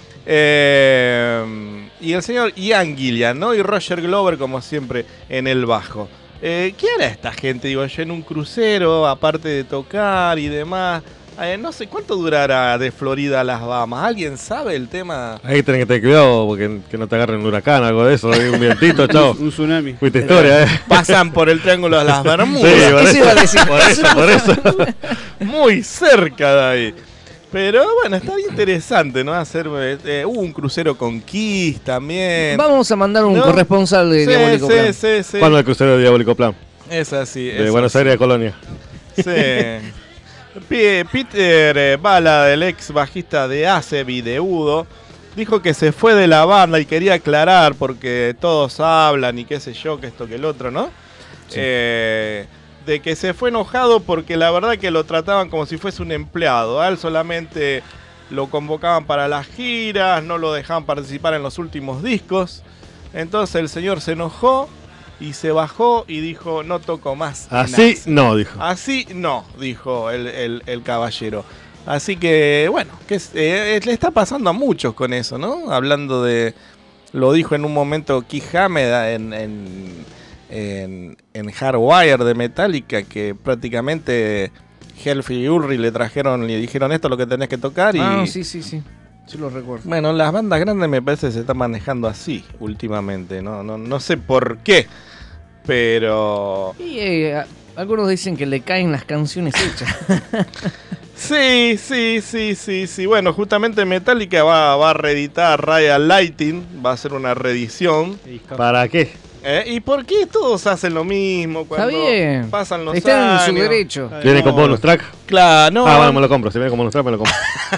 Eh, y el señor Ian Gillian, ¿no? Y Roger Glover, como siempre, en el bajo. Eh, ¿Qué hará esta gente, digo yo, en un crucero, aparte de tocar y demás? Eh, no sé, ¿cuánto durará de Florida a las Bahamas? ¿Alguien sabe el tema? Ahí tenés que tener cuidado porque que no te agarren un huracán o algo de eso. Un vientito, chao. Un tsunami. Fuiste historia, eh. Pasan por el Triángulo de las Sí, Bermudas. por Eso iba a eso, decir. por eso, por eso. Muy cerca de ahí. Pero bueno, está interesante, ¿no? Hacer eh, hubo un crucero con Kiss también. Vamos a mandar un ¿No? corresponsal de Sí, Diabólico sí, Plan. sí, sí. ¿Cuándo el crucero de Diabólico Plan? Es así. De es Buenos así. Aires de Colonia. Sí. P- Peter eh, Bala, el ex bajista de Aceb y de Udo, dijo que se fue de la banda y quería aclarar porque todos hablan y qué sé yo, que esto que el otro, ¿no? Sí. Eh, de que se fue enojado porque la verdad que lo trataban como si fuese un empleado. A él solamente lo convocaban para las giras, no lo dejaban participar en los últimos discos. Entonces el señor se enojó y se bajó y dijo, no toco más. en Así Aceb". no, dijo. Así no, dijo el, el- el caballero. Así que, bueno, que es- eh, le está pasando a muchos con eso, ¿no? Hablando de, lo dijo en un momento Keith Hammett en, en, en, en Hardwire de Metallica, que prácticamente Helfi y Ulrich le trajeron, le dijeron esto es lo que tenés que tocar y... Ah, sí, sí, sí. Sí lo recuerdo. Bueno, las bandas grandes me parece que se están manejando así últimamente, ¿no? No, no sé por qué, pero... Y eh, a- algunos dicen que le caen las canciones hechas. Sí, sí, sí, sí, sí. Bueno, justamente Metallica va, va a reeditar Royal Lighting, va a hacer una reedición. ¿Para qué? ¿Eh? ¿Y por qué todos hacen lo mismo cuando Está bien. pasan los Están en su años? derecho. ¿Viene con bonus track? Claro, no. Ah, bueno, me lo compro. Si viene con bonus track, me lo compro.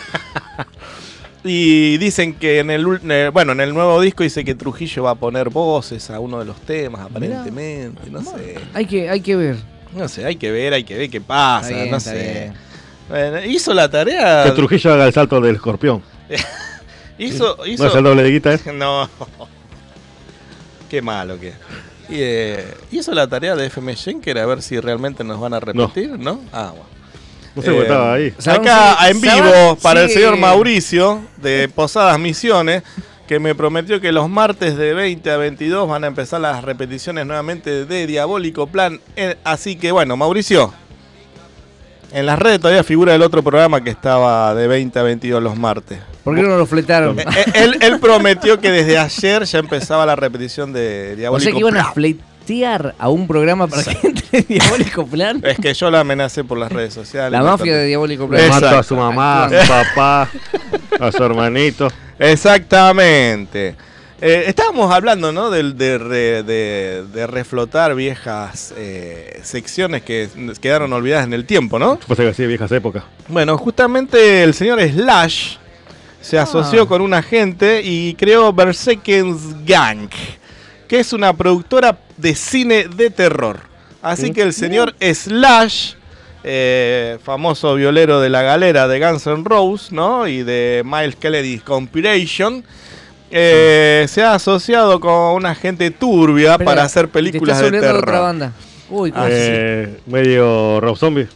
Y dicen que en el, ul- eh, bueno, en el nuevo disco dice que Trujillo va a poner voces a uno de los temas, aparentemente, no sé. Hay que, hay que ver. No sé, hay que ver, hay que ver qué pasa, Está bien, no está sé. bien. Bueno, hizo la tarea. Que Trujillo haga el salto del escorpión. hizo, hizo... No es el doble de guita, ¿eh? No. Qué malo que. Y, eh, hizo la tarea de F M Schenker a ver si realmente nos van a repetir, ¿no? ¿no? Ah, bueno. No sé, eh, estaba ahí. Acá en vivo para el sigue... señor Mauricio de Posadas Misiones, que me prometió que los martes de veinte a veintidós van a empezar las repeticiones nuevamente de Diabólico Plan. Eh, así que bueno, Mauricio, en las redes todavía figura el otro programa que estaba de veinte a veintidós los martes. ¿Por qué no lo fletaron? Eh, él, él prometió que desde ayer ya empezaba la repetición de Diabólico Plan. O sea que iban a fletear a un programa para que entre Diabólico Plan. Es que yo la amenacé por las redes sociales. La mafia de Diabólico Plan. Mató a su mamá, a su papá, a su hermanito. Exactamente. Eh, estábamos hablando, ¿no? De, de, de, de, de reflotar viejas eh, secciones que quedaron olvidadas en el tiempo, ¿no? Pues que sí, viejas épocas. Bueno, justamente el señor Slash se asoció ah. con un agente y creó Berserkers Gang, que es una productora de cine de terror. Así que el señor Slash, eh, famoso violero de la galera de Guns N' Roses, ¿no? Y de Miles Kennedy Conspiration, eh, se ha asociado con una gente turbia Espera, para hacer películas de terror. Otra banda. Uy, ah, eh, sí. Medio Rob Zombie.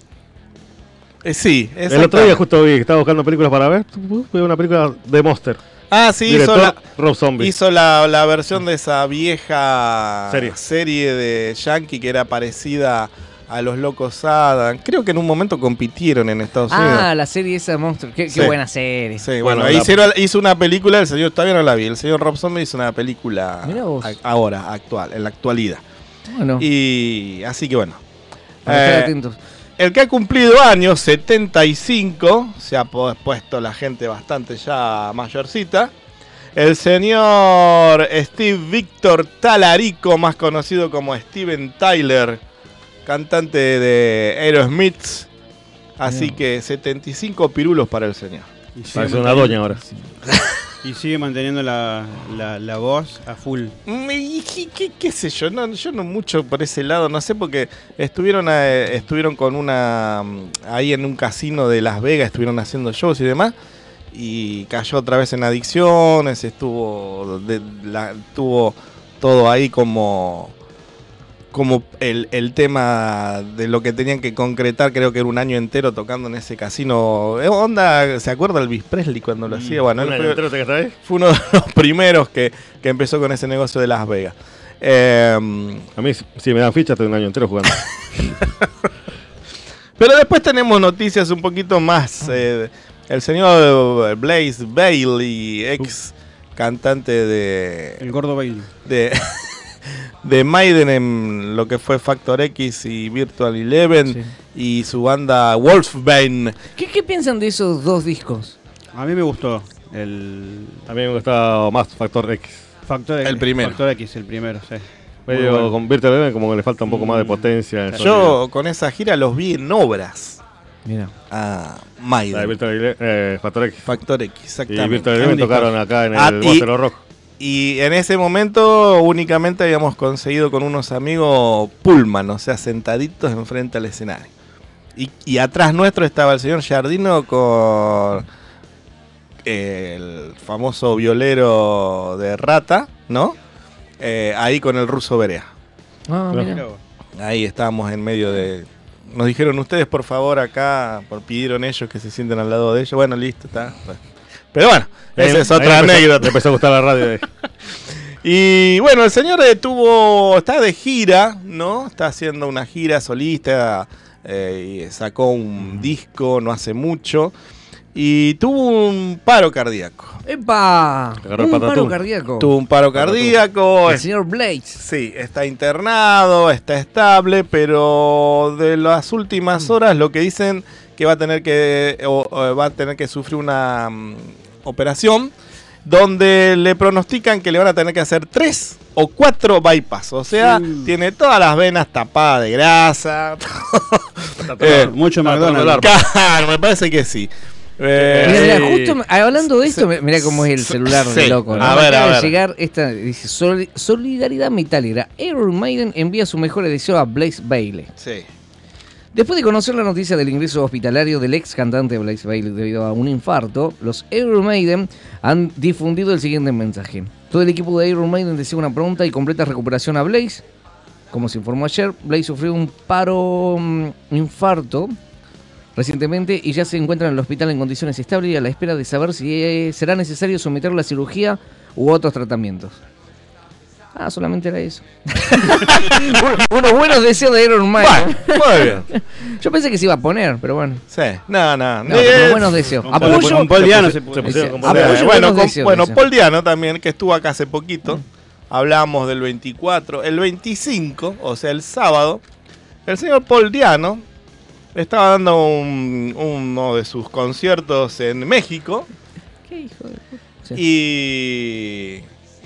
Eh, sí, el otro día justo vi que estaba buscando películas para ver. Fue una película de Monster. Ah, sí, Director, hizo, la, Rob Zombie. hizo la, la versión de esa vieja serie, serie de Yankee que era parecida a Los Locos Adam. Creo que en un momento compitieron en Estados ah, Unidos. Ah, la serie esa Monster. Qué, sí. qué buena serie. Sí, bueno, bueno hicieron, hizo una película, el señor todavía no la vi. El señor Rob Zombie hizo una película a, ahora, actual, en la actualidad. Bueno. Y así que bueno. Para estar atentos. El que ha cumplido años, setenta y cinco, se ha puesto la gente bastante ya mayorcita. El señor Steve Victor Talarico, más conocido como Steven Tyler, cantante de Aerosmith. Así Bien. que setenta y cinco pirulos para el señor. Parece una doña ahora. Y sigue manteniendo la, la, la voz a full. ¿Qué, qué, qué sé yo? No, yo no mucho por ese lado, no sé, porque estuvieron eh, estuvieron con una... Ahí en un casino de Las Vegas, estuvieron haciendo shows y demás. Y cayó otra vez en adicciones, estuvo... De, la, tuvo todo ahí como... Como el, el tema de lo que tenían que concretar, creo que era un año entero tocando en ese casino. Onda, ¿se acuerda Elvis Presley cuando lo mm, hacía? Bueno, ¿Un año entero te quedaste ahí? Fue uno de los primeros que, que empezó con ese negocio de Las Vegas. Eh, A mí, si me dan fichas, estoy un año entero jugando. Pero después tenemos noticias un poquito más. Eh, el señor Blaze Bayley, ex cantante de... El gordo Bayley. De... de Maiden en lo que fue Factor X y Virtual Eleven, sí. Y su banda Wolfbane. ¿Qué, ¿Qué piensan de esos dos discos? A mí me gustó el... A mí me gustaba más Factor X. Factor X. El primero. Factor X, el primero, sí. Medio bueno. Con Virtual Eleven como que le falta un poco mm. más de potencia. En Yo sonido. Con esa gira los vi en obras. Mira. A Maiden. La de Virtual Eleven, eh, Factor X. Factor X, exactamente. Y Virtual Eleven tocaron acá en el ah, Bósforo Rojo. Y en ese momento únicamente habíamos conseguido con unos amigos pullman, o sea, sentaditos enfrente al escenario. Y, y atrás nuestro estaba el señor Giardino con el famoso violero de Rata, ¿no? Eh, ahí con el ruso Berea. Ah, mira. Ahí estábamos en medio de... Nos dijeron ustedes, por favor, acá, por pidieron ellos que se sienten al lado de ellos. Bueno, listo, está. Pero bueno, esa es otra empezó, anécdota. Me empezó a gustar la radio ahí. Y bueno, el señor estuvo, está de gira, ¿no? Está haciendo una gira solista, eh, y sacó un disco no hace mucho y tuvo un paro cardíaco. ¡Epa! Un paro cardíaco. Tuvo un paro cardíaco. El señor Blaze. Sí, está internado, está estable, pero de las últimas horas lo que dicen que va a tener que o, o va a tener que sufrir una um, operación donde le pronostican que le van a tener que hacer tres o cuatro bypass. O sea, sí. Tiene todas las venas tapadas de grasa. eh, Mucho McDonald's. Claro, me parece que sí. Eh, mira, mira, justo hablando de esto, mira cómo es el celular sí, de loco, ¿no? A ver, a ver. Llegar esta, dice, Sol, Solidaridad Metálica. Iron Maiden envía su mejor deseo a Blaze Bayley. Sí. Después de conocer la noticia del ingreso hospitalario del ex cantante Blaze Bayley debido a un infarto, los Iron Maiden han difundido el siguiente mensaje. Todo el equipo de Iron Maiden desea una pronta y completa recuperación a Blaze. Como se informó ayer, Blaze sufrió un paro um, infarto recientemente y ya se encuentra en el hospital en condiciones estables y a la espera de saber si eh, será necesario someterlo a cirugía u otros tratamientos. Ah, solamente era eso. Unos buenos deseos de Iron Maiden. Bueno, muy bien. Yo pensé que se iba a poner, pero bueno. Sí, no, no. No, pero buenos deseos. Con, Apoyo. con Paul Diano se Se puso. pusieron con Sí, Apoyo bueno, buenos con- deseos, bueno dice. Paul Diano también, que estuvo acá hace poquito. Hablamos del veinticuatro. El veinticinco, o sea, el sábado, el señor Paul Diano estaba dando un- uno de sus conciertos en México. ¿Qué hijo de puta? Sí. Y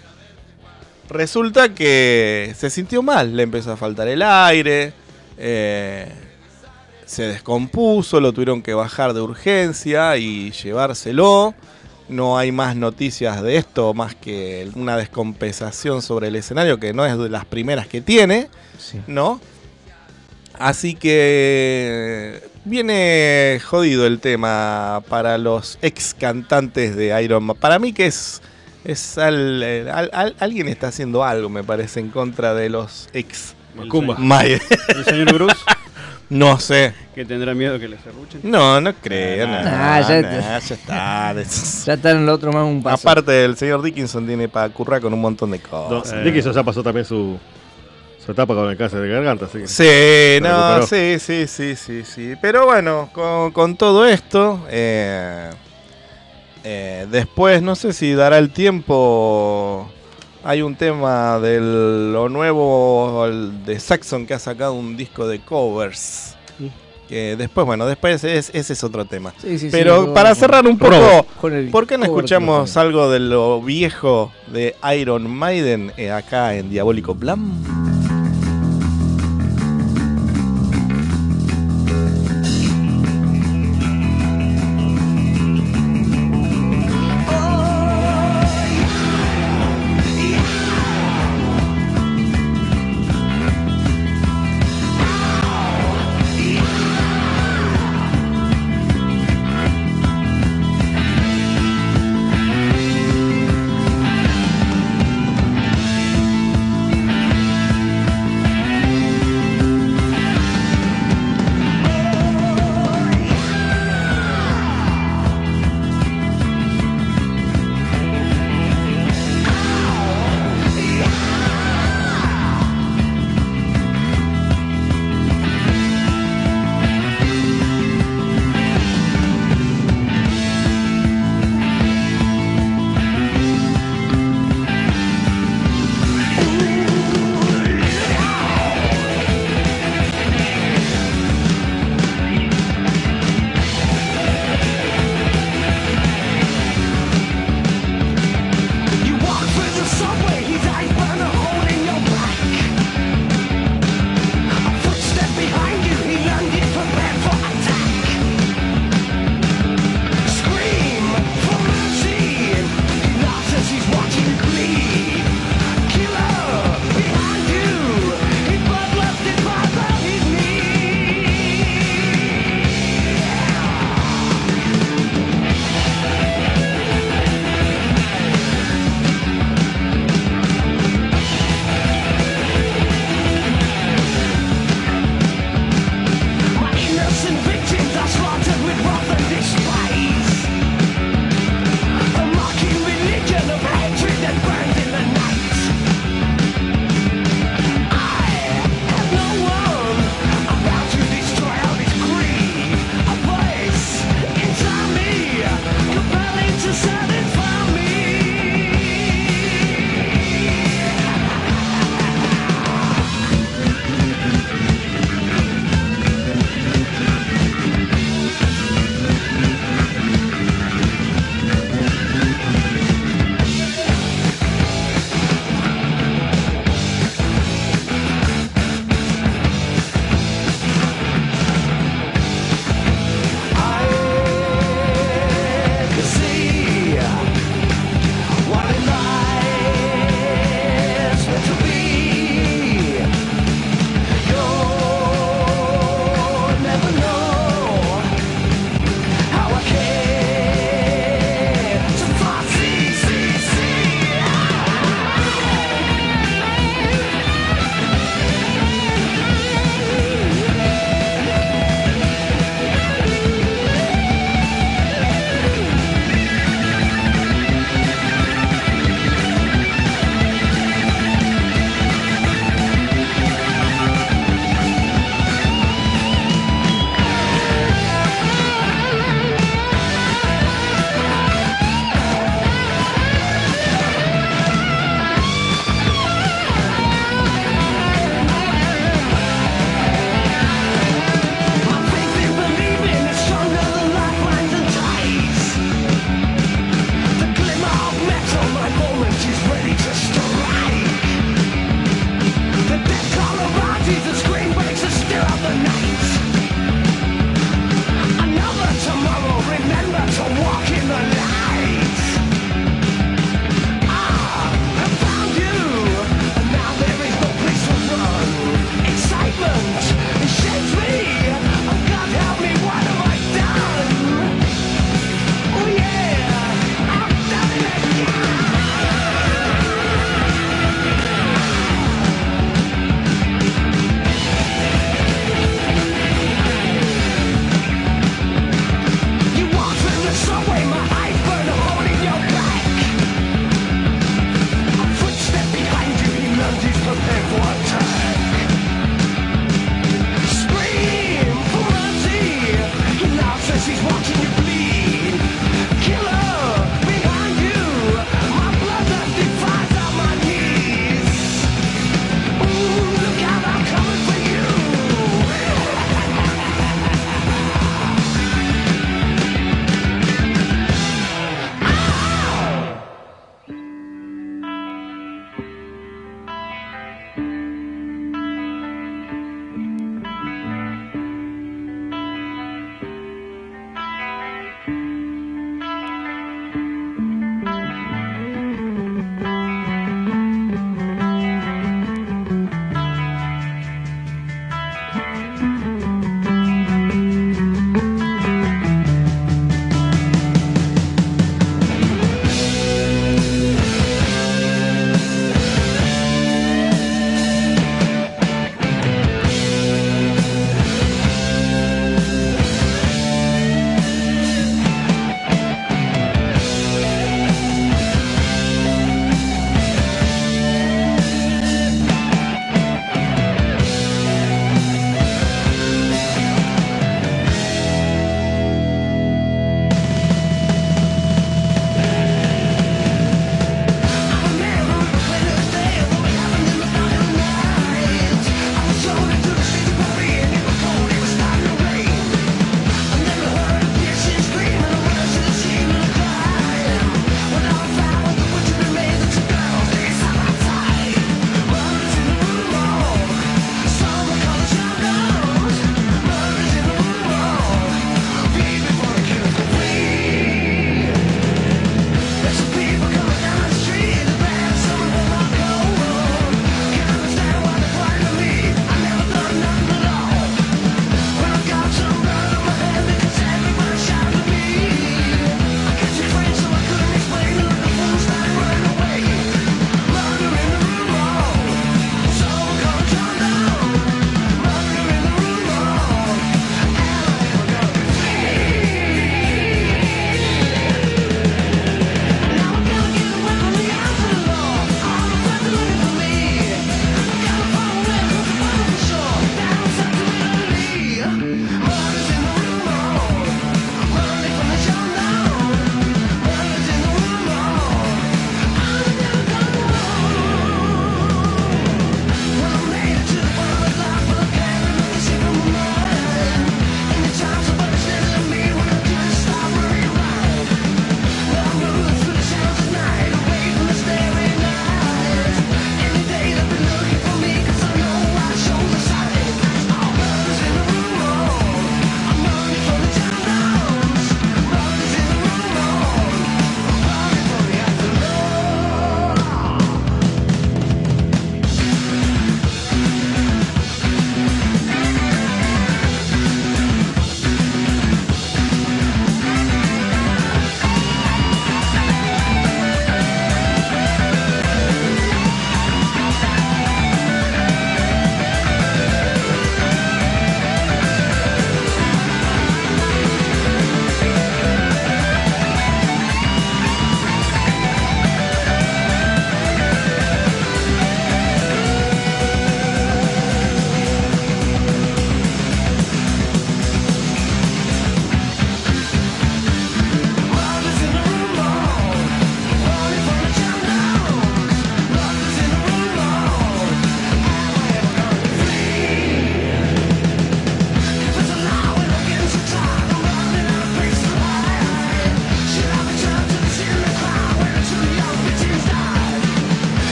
resulta que se sintió mal, le empezó a faltar el aire, eh, se descompuso, lo tuvieron que bajar de urgencia y llevárselo. No hay más noticias de esto, más que una descompensación sobre el escenario, que no es de las primeras que tiene, Sí. ¿no? Así que viene jodido el tema para los ex cantantes de Iron Man. Para mí que es, es al- al- al- alguien está haciendo algo, me parece, en contra de los ex Macumba. Maiden. El señor Bruce, No sé. que tendrá miedo que le serruchen. No, no creo. No, Ah, ya- no, ya está. Ya está en el otro más un paso. Aparte, el señor Dickinson tiene para currar con un montón de No, cosas. Eh. Dickinson ya pasó también su, su etapa con el cáncer de garganta, así que... Sí, no, recuperó. sí, sí, sí, sí, sí. Pero bueno, con, con todo esto, eh, eh, después no sé si dará el tiempo. Hay un tema de lo nuevo el de Saxon que ha sacado un disco de covers. Que después, bueno, después es- ese es otro tema. Sí, sí, sí, Pero con- para cerrar un poco, Robo. Con el ¿por qué no cover escuchamos que lo algo de lo viejo de Iron Maiden eh, acá en Diabólico Plan? Thank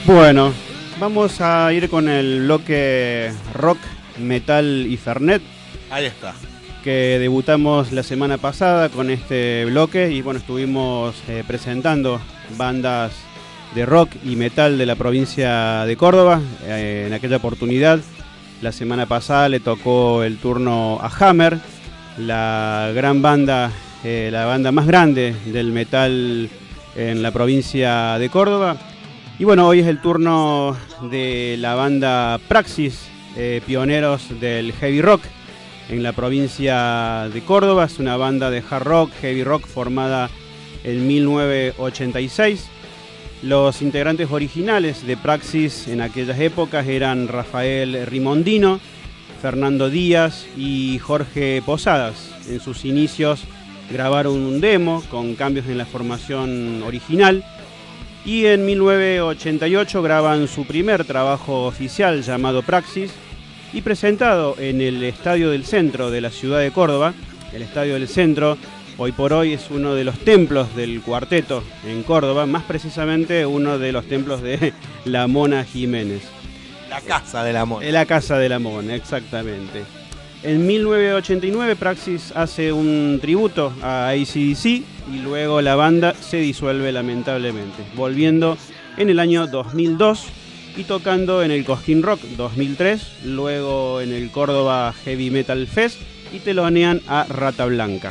Bueno, vamos a ir con el bloque rock, metal y fernet. Ahí está. Que debutamos la semana pasada con este bloque y bueno, estuvimos eh, presentando bandas de rock y metal de la provincia de Córdoba. Eh, en aquella oportunidad, la semana pasada le tocó el turno a Hammer, la gran banda, eh, la banda más grande del metal en la provincia de Córdoba. Y bueno, hoy es el turno de la banda Praxis, eh, pioneros del heavy rock en la provincia de Córdoba. Es una banda de hard rock, heavy rock formada en mil novecientos ochenta y seis. Los integrantes originales de Praxis en aquellas épocas eran Rafael Rimondino, Fernando Díaz y Jorge Posadas. En sus inicios grabaron un demo con cambios en la formación original. Y en mil novecientos ochenta y ocho graban su primer trabajo oficial llamado Praxis y presentado en el Estadio del Centro de la ciudad de Córdoba. El Estadio del Centro hoy por hoy es uno de los templos del cuarteto en Córdoba, más precisamente uno de los templos de la Mona Jiménez. La casa de la Mona. La casa de la Mona, exactamente. En mil novecientos ochenta y nueve Praxis hace un tributo a A C D C y luego la banda se disuelve lamentablemente, volviendo en el año dos mil dos y tocando en el Cosquín Rock dos mil tres, luego en el Córdoba Heavy Metal Fest y telonean a Rata Blanca.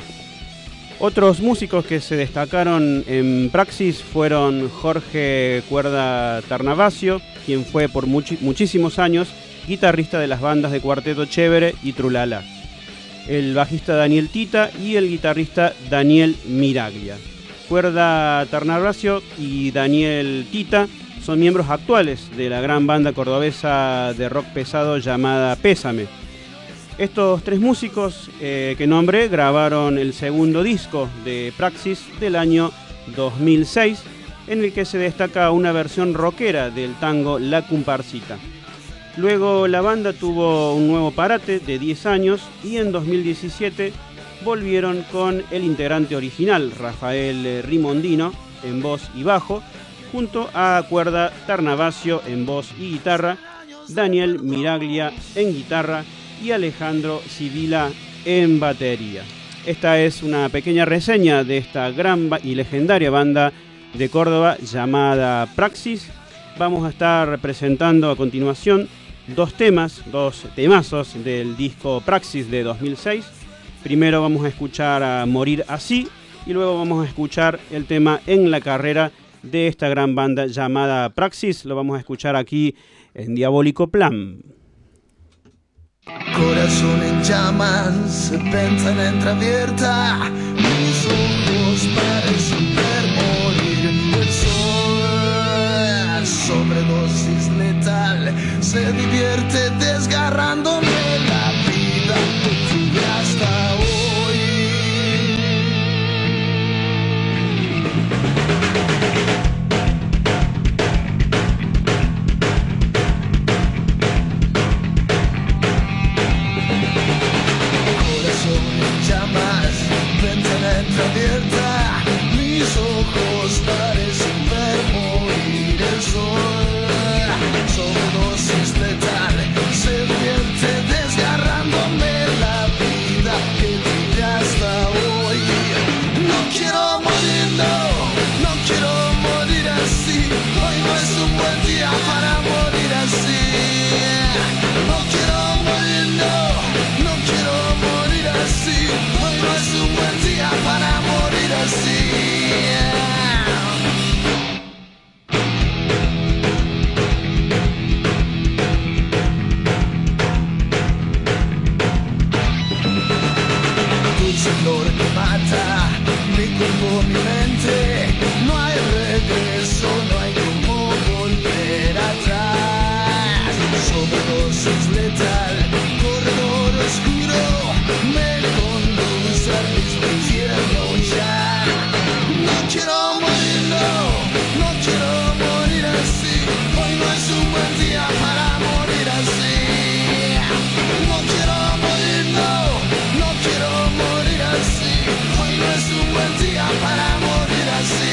Otros músicos que se destacaron en Praxis fueron Jorge Cuerda Tarnavasio, quien fue por much- muchísimos años guitarrista de las bandas de Cuarteto Chévere y Trulala, el bajista Daniel Tita y el guitarrista Daniel Miraglia. Cuerda Tarnavasio y Daniel Tita son miembros actuales de la gran banda cordobesa de rock pesado llamada Pésame. Estos tres músicos eh, que nombré grabaron el segundo disco de Praxis del año dos mil seis, en el que se destaca una versión rockera del tango La Comparsita. Luego la banda tuvo un nuevo parate de diez años y en dos mil diecisiete volvieron con el integrante original, Rafael Rimondino, en voz y bajo, junto a Cuerda Tarnavasio en voz y guitarra, Daniel Miraglia en guitarra y Alejandro Sibila en batería. Esta es una pequeña reseña de esta gran y legendaria banda de Córdoba llamada Praxis. Vamos a estar presentando a continuación dos temas, dos temazos del disco Praxis de dos mil seis. Primero vamos a escuchar a Morir Así y luego vamos a escuchar el tema En la Carrera de esta gran banda llamada Praxis. Lo vamos a escuchar aquí en Diabólico Plan. Corazón en llamas, ventana entreabierta, mis ojos parecen ver morir el sol. Sobredosis letal, se divierte desgarrándome la vida que tuve hasta hoy. Entreabierta, mis ojos parecen ver morir el sol. Sobredosis letal, se divierte desgarrándome la vida que vive hasta hoy. No quiero morir, no, no quiero morir así. Hoy no es un buen día para morir así. No quiero morir, no, no quiero morir así. Hoy no es un buen día para morir así. Dulce flor que mata mi cuerpo, mi mente. No hay regreso, no hay como volver atrás. Sobredosis letal, corredor oscuro, me conduce al mismo infierno ya. No quiero morir, no, no quiero morir así. Hoy no es un buen día para morir así. No quiero morir, no, no quiero morir así. Hoy no es un buen día para morir así.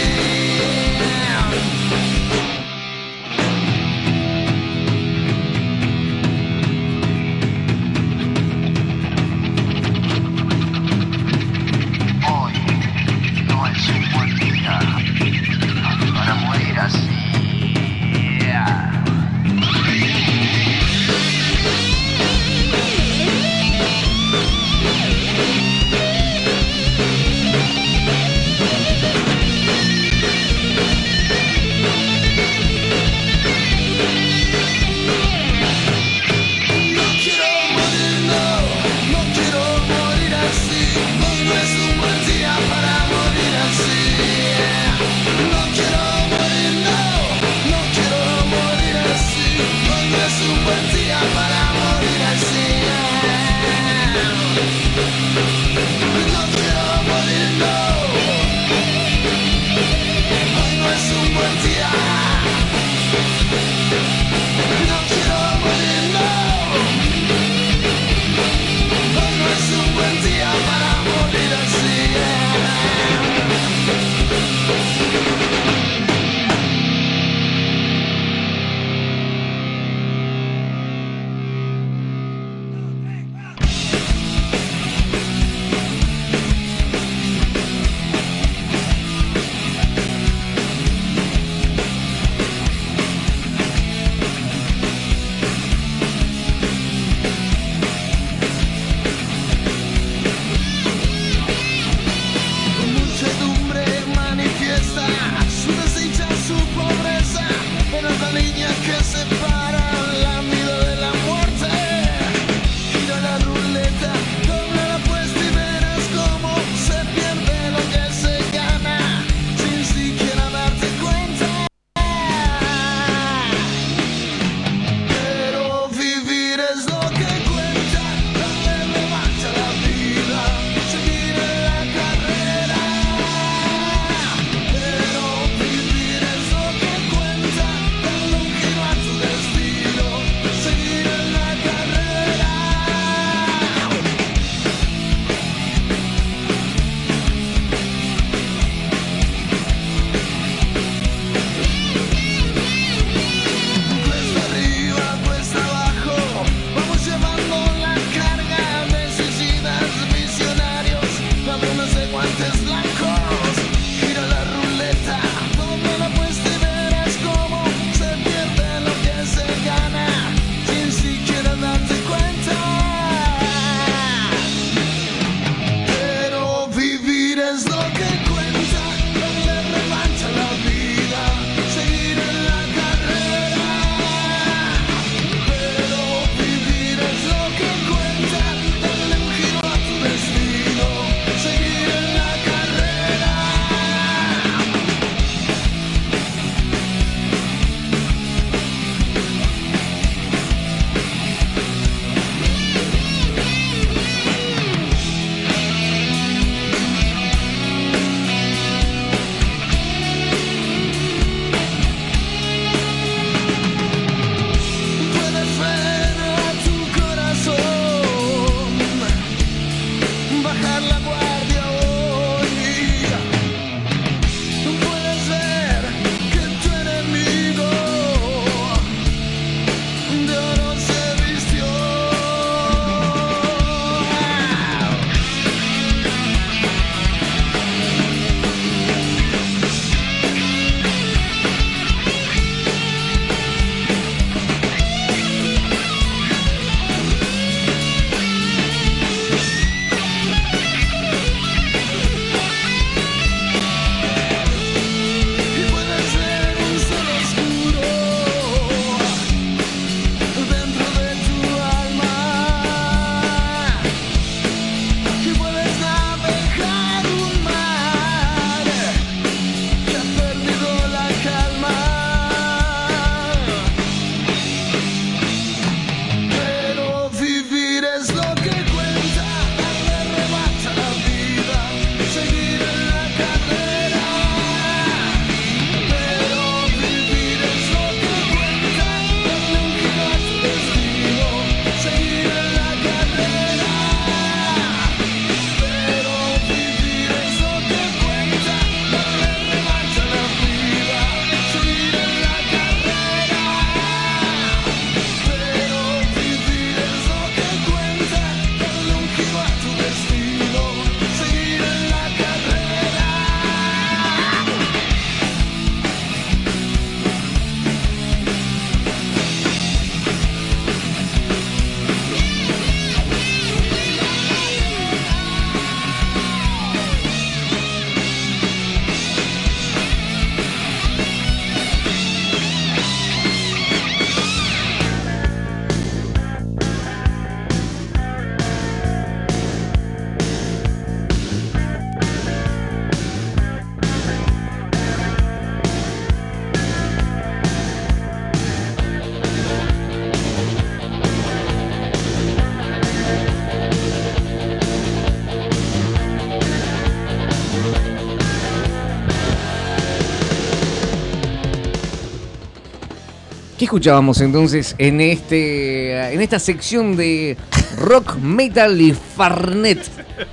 escuchábamos entonces en este en esta sección de rock, metal y farnet?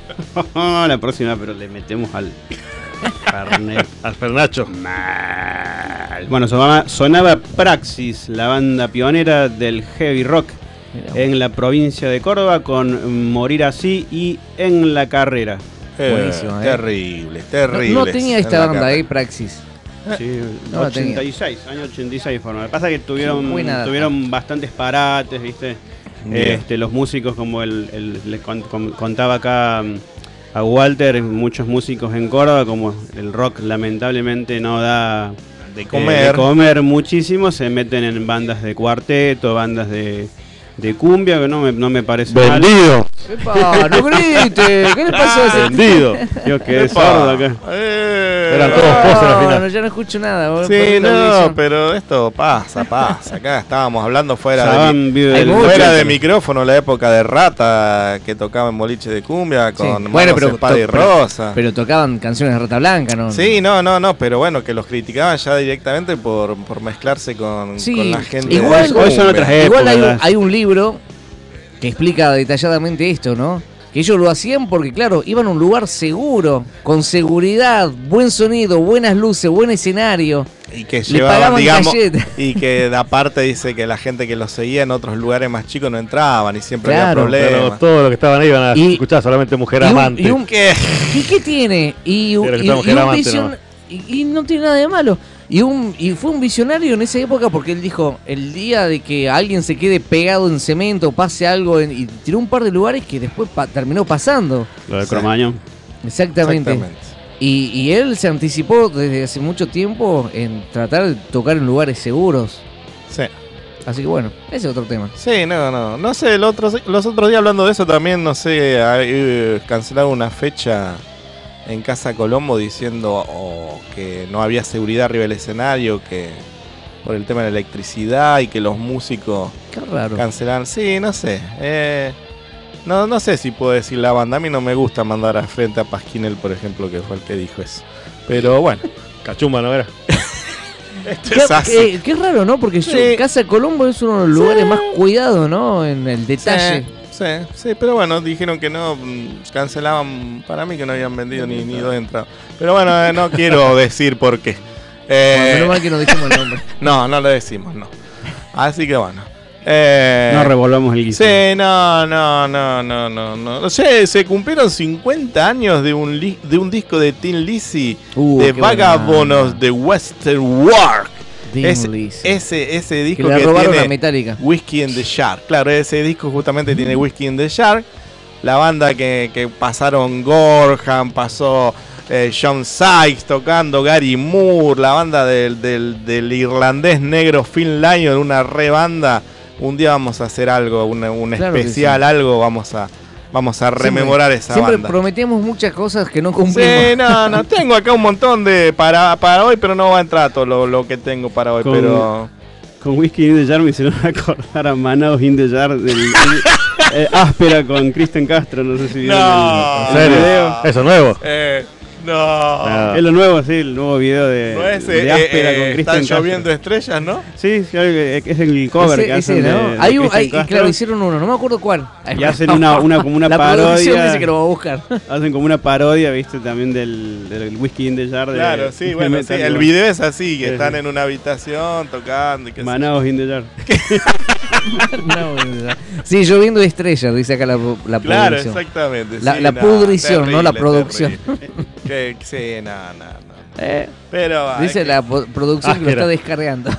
La próxima, pero le metemos al Farnet. Al Fernacho. Mal. Bueno, sonaba, sonaba Praxis, la banda pionera del heavy rock en la provincia de Córdoba, con Morir Así y En la Carrera. Eh, Buenísimo, eh. Terrible, terrible. No, no tenía esta banda, eh, Praxis. Sí, No la ochenta y seis, año ochenta y seis forma. Lo que pasa es que tuvieron, buena data. tuvieron bastantes parates, ¿viste? Bien. Este, los músicos, como el, el- le con- con- contaba acá mm, a Walter, muchos músicos en Córdoba, como el rock lamentablemente no da De eh, comer. de comer muchísimo, se meten en bandas de cuarteto, bandas de, de cumbia, que no me, no me parece mal. Vendido. ¡Epa! ¡No grite! ¿Qué le pasó a ese Vendido. Yo quedé Epa. sordo acá. Eh. Eran todos poses al final. No, ya no escucho nada. voy a Sí, poner la no, televisión. pero esto pasa, pasa. Acá estábamos hablando fuera de, Saban, vive Hay del- mucho. fuera de micrófono, la época de Rata, que tocaba en boliche de cumbia con Sí. Manos Bueno, pero, Espada y to- pero- Rosa. pero tocaban canciones de Rata Blanca, ¿no? Sí, no, no, no, pero bueno, que los criticaban ya directamente por, por mezclarse con, Sí, con la gente. igual- de hoy son cumbia. otras Igual hay un, épocas. hay un libro que explica detalladamente esto, ¿no? Que ellos lo hacían porque, claro, iban a un lugar seguro, con seguridad, buen sonido, buenas luces, buen escenario. Y que Le llevaban, pagaban digamos, galleta. y que aparte dice que la gente que los seguía en otros lugares más chicos no entraban y siempre Claro, había Pero problemas. todos los que estaban ahí iban a Y- escuchar solamente Mujer y un- Amante. y un- ¿Qué? ¿Y qué tiene? Y, Pero que y- esta y mujer un amante, vision- y- y no tiene nada de malo. Y, un, y fue un visionario en esa época porque él dijo, el día de que alguien se quede pegado en cemento, pase algo, en- y tiró un par de lugares que después pa- terminó pasando. Lo de Sí. Cromañón. Exactamente. Exactamente. Y, y él se anticipó desde hace mucho tiempo en tratar de tocar en lugares seguros. Sí. Así que bueno, ese es otro tema. Sí, no, no. No sé, el otro, los otros días hablando de eso también, no sé, hay, eh, cancelaron una fecha en Casa Colombo diciendo oh, que no había seguridad arriba del escenario, que por el tema de la electricidad y que los músicos Qué raro. cancelaron. Sí, no sé. Eh, no, no sé si puedo decir la banda. A mí no me gusta mandar a frente a Pasquinel, por ejemplo, que fue el que dijo eso. Pero bueno, Cachumba, ¿no era? esto Qué, es así. qué- qué raro, ¿no? Porque yo- Sí. Casa Colombo es uno de los lugares más cuidados, ¿no? En el detalle. Sí, sí, sí, pero bueno, dijeron que no, mm, cancelaban para mí que no habían vendido ni, ni dos entradas. Pero bueno, eh, no quiero decir por qué. Eh, Bueno, menos mal que no dijimos el nombre. no, no lo decimos, no. Así que bueno. Eh, No revolvamos el guiso. Sí, no, no, no, no, no, no. O sea, se cumplieron cincuenta años de un, li- de un disco de Tin Lizzy, Uh, de qué buena Vagabondos banda. de Western World. Dean Ese, Lizzy. ese, ese Que disco le que, robaron tiene a Metallica. Whiskey in the Jar. Claro, ese disco justamente tiene Whiskey in the Jar. La banda que, que pasaron Gorham, pasó eh, John Sykes tocando, Gary Moore, la banda del, del, del irlandés negro Phil Lyon, una re banda. Un día vamos a hacer algo, una- un Claro que especial, sí. algo, vamos a, vamos a rememorar esa Siempre banda. prometíamos muchas cosas que no cumplimos. Sí, no, no, tengo acá un montón de para, para hoy, pero no va a entrar todo lo, lo que tengo para hoy, Con- pero... Con Whiskey in the Jar me hicieron acordar a Manaus in the Jar del eh, Áspera con Kristen Castro, no sé si vieron No. el, ¿En el serio? video. Eso nuevo. Eh, no. Ah. Es lo nuevo, sí, el nuevo video de, No es, de eh, Áspera eh, con Kristen están Castro. lloviendo estrellas, ¿no? Sí, sí, es el cover Ese- que ese, hacen de, ¿no? de Hay un, Kristen hay- Castro. claro, hicieron uno, no me acuerdo cuál. Y hacen una, una como una La producción parodia. dice que lo va a buscar. Hacen como una parodia, viste, también del, del Whiskey in the Jar. De, Claro, sí, de bueno, sí, Metal el War. video es así, que Sí, están sí. en una habitación tocando y que Manaus in the Jar. No, no. Sí, lloviendo estrellas, dice acá la, la Claro, producción. exactamente. La- sí, la no, pudrición, no la producción. terrible. que, sí, no, no, no. Eh, Pero, ah, dice es la po- producción que lo Áspera. está descargando.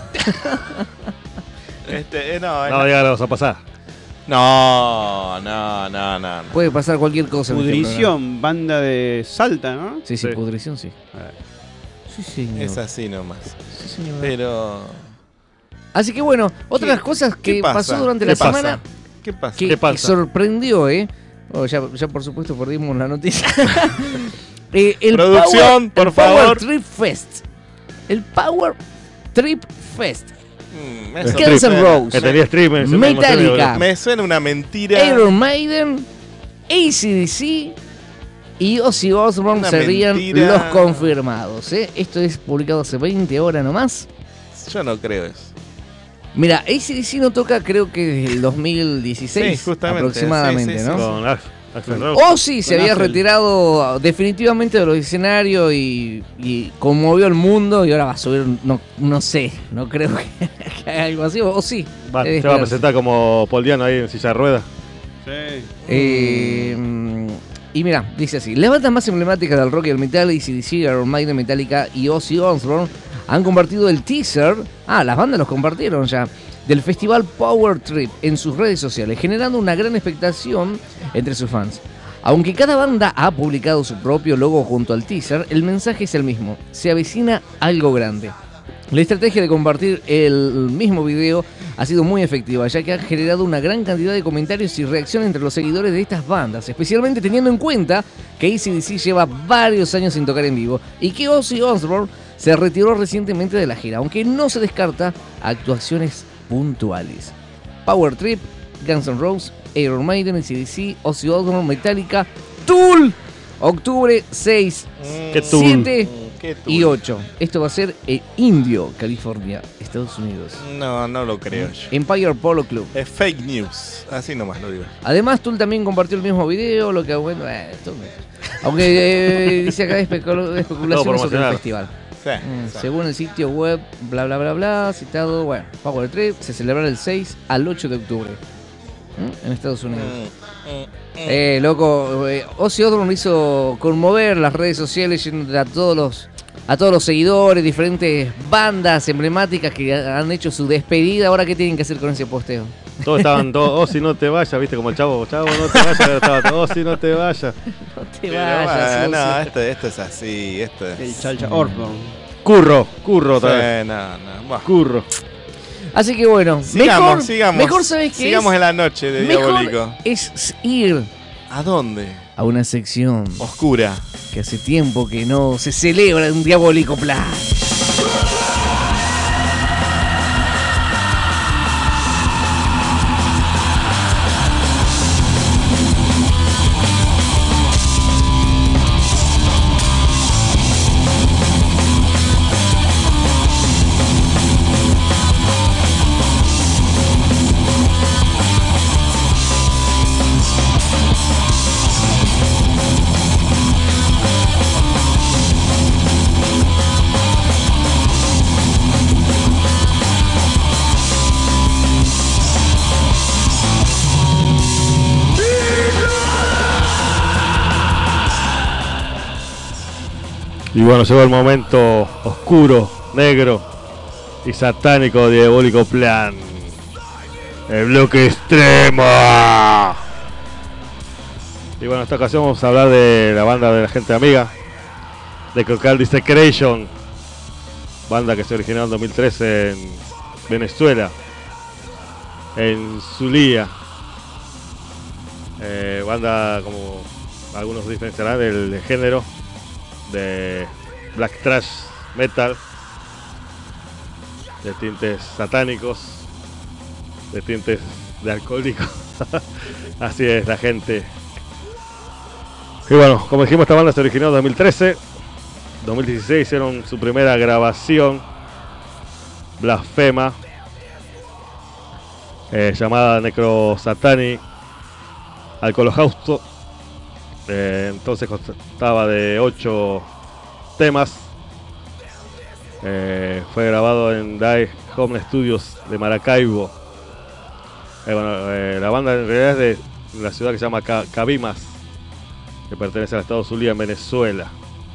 que, este, eh, no, es No, la- ya lo vas a pasar. no, no, no, no, no. Puede pasar cualquier cosa. en este programa. Pudrición, banda de Salta, ¿no? Sí, sí, Sí. pudrición, sí. Sí, señor. Es así nomás. Sí, señor. Pero... Así que bueno, otras ¿Qué- cosas que qué pasa? pasó durante ¿Qué la pasa? semana ¿Qué pasa? que, ¿Qué que pasa? sorprendió, ¿eh? Oh, ya, ya por supuesto perdimos la noticia. Eh, el Producción, Power, por el Power favor. Trip Fest. El Power Trip Fest. Mm, Eso. eso Guns N' me- Roses. Que tenía streaming. se me Metallica. emocioné, Me suena una mentira. Iron Maiden, A C D C y Ozzy Osbourne Una serían mentira. los confirmados. ¿eh? Esto es publicado hace veinte horas nomás. Yo no creo eso. Mira, A C D C no toca creo que desde el dos mil dieciséis Sí, justamente, aproximadamente, sí, sí, ¿no? sí. Con Ax- Axl Rose. Ozzy se Con había Axl. retirado definitivamente de los escenarios y, y conmovió al mundo y ahora va a subir, no, no sé, no creo que, que haga algo así, o sí. Va- debe se va a esperarse. presentar como Paul Diano ahí en silla de ruedas. Sí. Eh, y mira, dice así: las bandas más emblemáticas del rock y el metal, A C D C, Iron Maiden, Metallica y Ozzy Osbourne, han compartido el teaser, ah, las bandas los compartieron ya, del festival Power Trip en sus redes sociales, generando una gran expectación entre sus fans. Aunque cada banda ha publicado su propio logo junto al teaser, el mensaje es el mismo: se avecina algo grande. La estrategia de compartir el mismo video ha sido muy efectiva, ya que ha generado una gran cantidad de comentarios y reacciones entre los seguidores de estas bandas, especialmente teniendo en cuenta que A C D C lleva varios años sin tocar en vivo y que Ozzy Osbourne se retiró recientemente de la gira, aunque no se descarta actuaciones puntuales. Power Trip, Guns N' Roses, Iron Maiden, A C D C, Ozzy Osbourne, Metallica, Tool, octubre seis, Qué Tool. siete Qué tú. y ocho. Esto va a ser en Indio, California, Estados Unidos. No, no lo creo yo. Empire Polo Club. Es fake news. Así nomás lo digo. Además, Tool también compartió el mismo video, lo que bueno, eh, esto me- aunque eh, dice acá especul- especulaciones sobre el promocionado. festival. Sí, Mm, sí. según el sitio web, bla bla bla bla, citado, bueno, Power Trip se celebrará el seis al ocho de octubre ¿Mm? en Estados Unidos. Mm, mm, mm. Eh, loco, eh, Ozzy Osbourne hizo conmover las redes sociales yendo a todos los a todos los seguidores, diferentes bandas emblemáticas que han hecho su despedida. Ahora, ¿qué tienen que hacer con ese posteo? Todos estaban, todos, oh, si no te vayas, viste, como el chavo, chavo, no te vayas, estaba todo, oh, si no te vayas. No te Pero vayas, bueno, no, Ozzy. esto, esto es así. Esto es. El Chalcha Osbourne. Curro, curro otra vez. Sí, no, no. Buah. Curro. Así que bueno, Sigamos, mejor, sigamos. mejor ¿sabes qué Sigamos es? en la noche de Mejor Diabólico. es ir ¿A dónde? a una sección Oscura. que hace tiempo que no se celebra un Diabólico Plan. Y bueno, llegó el momento oscuro, negro y satánico de Diabólico Plan. El bloque extremo. Y bueno, en esta ocasión vamos a hablar de la banda de la gente amiga, de Cocal Desecration, banda que se originó en dos mil trece en Venezuela, en Zulia. Eh, banda, como algunos diferenciarán, del género de black trash metal, de tintes satánicos, de tintes de alcohólicos. Así es la gente. Y bueno, como dijimos, esta banda se originó en dos mil trece. dos mil dieciséis hicieron su primera grabación, Blasfema, eh, llamada Necro Satani al Holocausto. Eh, entonces constaba de ocho temas. Eh, fue grabado en Die Home Studios de Maracaibo. Eh, bueno, eh, la banda en realidad es de la ciudad que se llama Ca- Cabimas, que pertenece al estado Zulia en Venezuela.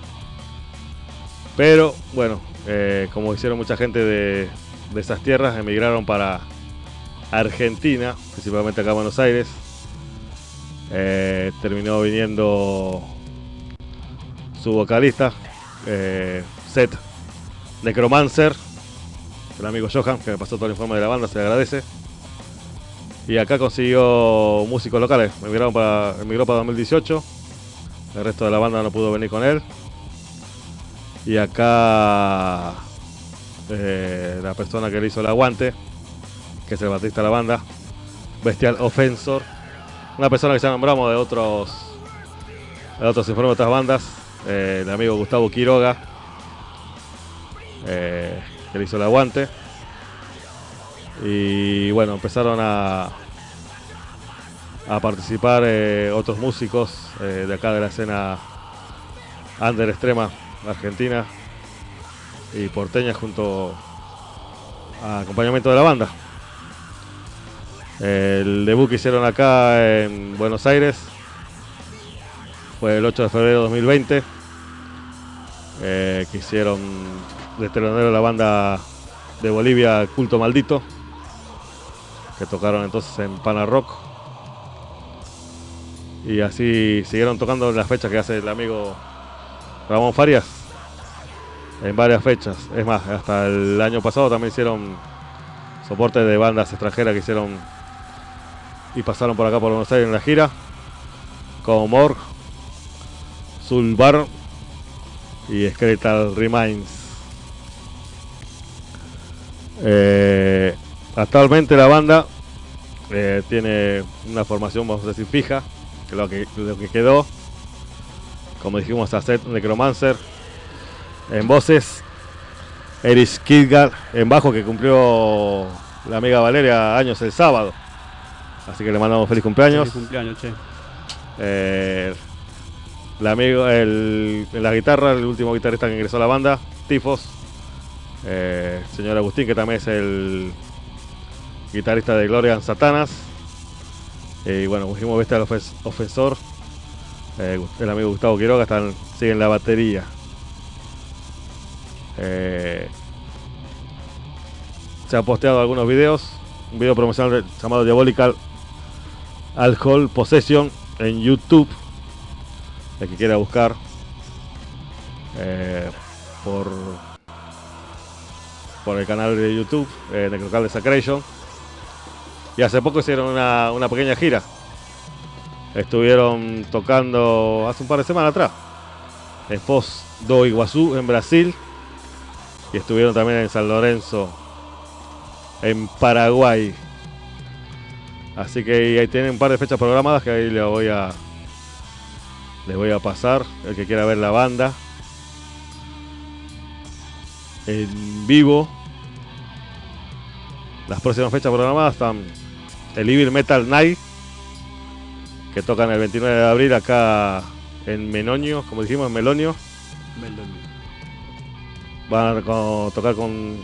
Pero bueno, eh, como hicieron mucha gente de, de esas tierras, emigraron para Argentina, principalmente acá en Buenos Aires. Eh, terminó viniendo su vocalista, eh, Seth Necromancer, el amigo Johan, que me pasó todo el informe de la banda, se le agradece. Y acá consiguió músicos locales, emigraron para, emigró para dos mil dieciocho. El resto de la banda no pudo venir con él. Y acá eh, la persona que le hizo el aguante, que es el baterista de la banda, Bestial Offensor, una persona que ya nombramos de otros de otros informes de otras bandas, eh, el amigo Gustavo Quiroga, eh, que le hizo el aguante. Y bueno, empezaron a, a participar eh, otros músicos eh, de acá de la escena under extrema argentina y porteña junto a acompañamiento de la banda. El debut que hicieron acá en Buenos Aires fue el ocho de febrero de dos mil veinte, eh, que hicieron de telonero la banda de Bolivia Culto Maldito, que tocaron entonces en Pana Rock. Y así siguieron tocando en las fechas que hace el amigo Ramón Farias, en varias fechas. Es más, hasta el año pasado también hicieron soporte de bandas extranjeras que hicieron y pasaron por acá por Buenos Aires en la gira, como Morg, Zulbar y Skeletal Remains. Eh, actualmente la banda eh, tiene una formación, vamos a decir, fija, que lo que, lo que quedó, como dijimos, a Seth Necromancer en voces, Erich Kidgard en bajo, que cumplió la amiga Valeria años el sábado, así que le mandamos feliz cumpleaños. Feliz cumpleaños, che. Eh, el amigo, el, en la guitarra, el último guitarrista que ingresó a la banda, Tifos, eh, señor Agustín, que también es el guitarrista de Glorian Satanas. Eh, y bueno, como dijimos, Bestia del Ofensor, eh, el amigo Gustavo Quiroga están, sigue en la batería. Eh, se han posteado algunos videos, un video promocional llamado Diabolical Alcohol Possession en YouTube, el que quiera buscar eh, por por el canal de YouTube eh, Necrocal Desecration. Y hace poco hicieron una, una pequeña gira, estuvieron tocando hace un par de semanas atrás en Foz do Iguazú en Brasil, y estuvieron también en San Lorenzo en Paraguay. Así que ahí tienen un par de fechas programadas que ahí les voy a les voy a pasar, el que quiera ver la banda en vivo. Las próximas fechas programadas están el Evil Metal Night, que tocan el veintinueve de abril acá en Menonio, como dijimos, en Melonio. Van a con, tocar con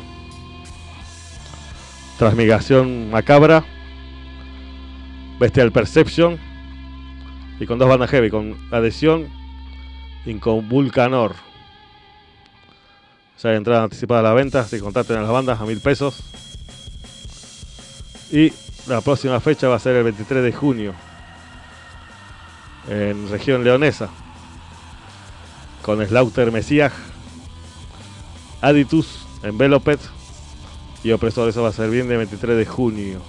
Transmigración Macabra, Bestial Perception, y con dos bandas heavy, con Adhesión y con Vulcanor. Ya hay entrada anticipada a la venta, así que contacten a las bandas a mil pesos. Y la próxima fecha va a ser el veintitrés de junio en región leonesa, con Slaughter Messiah, Aditus, Enveloped y Opresor. Eso va a ser bien de veintitrés de junio,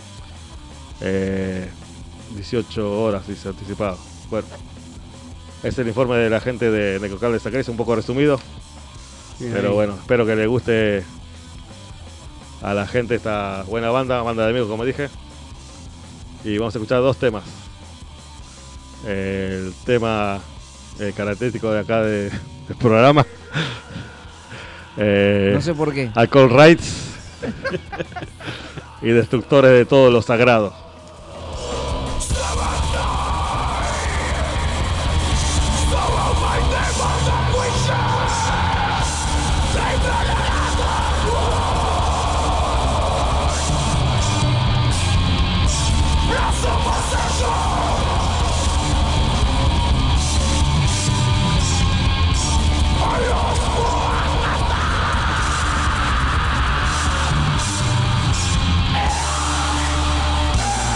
eh, dieciocho horas, dice anticipado. Bueno, es el informe de la gente de Necrocal Desecration, un poco resumido. Bien, pero ahí. Bueno, espero que les guste a la gente esta buena banda, banda de amigos, como dije. Y vamos a escuchar dos temas. El tema eh, característico de acá de, del programa. eh, no sé por qué. Alcohol Rights y Destructores de todo lo sagrado. Yeah.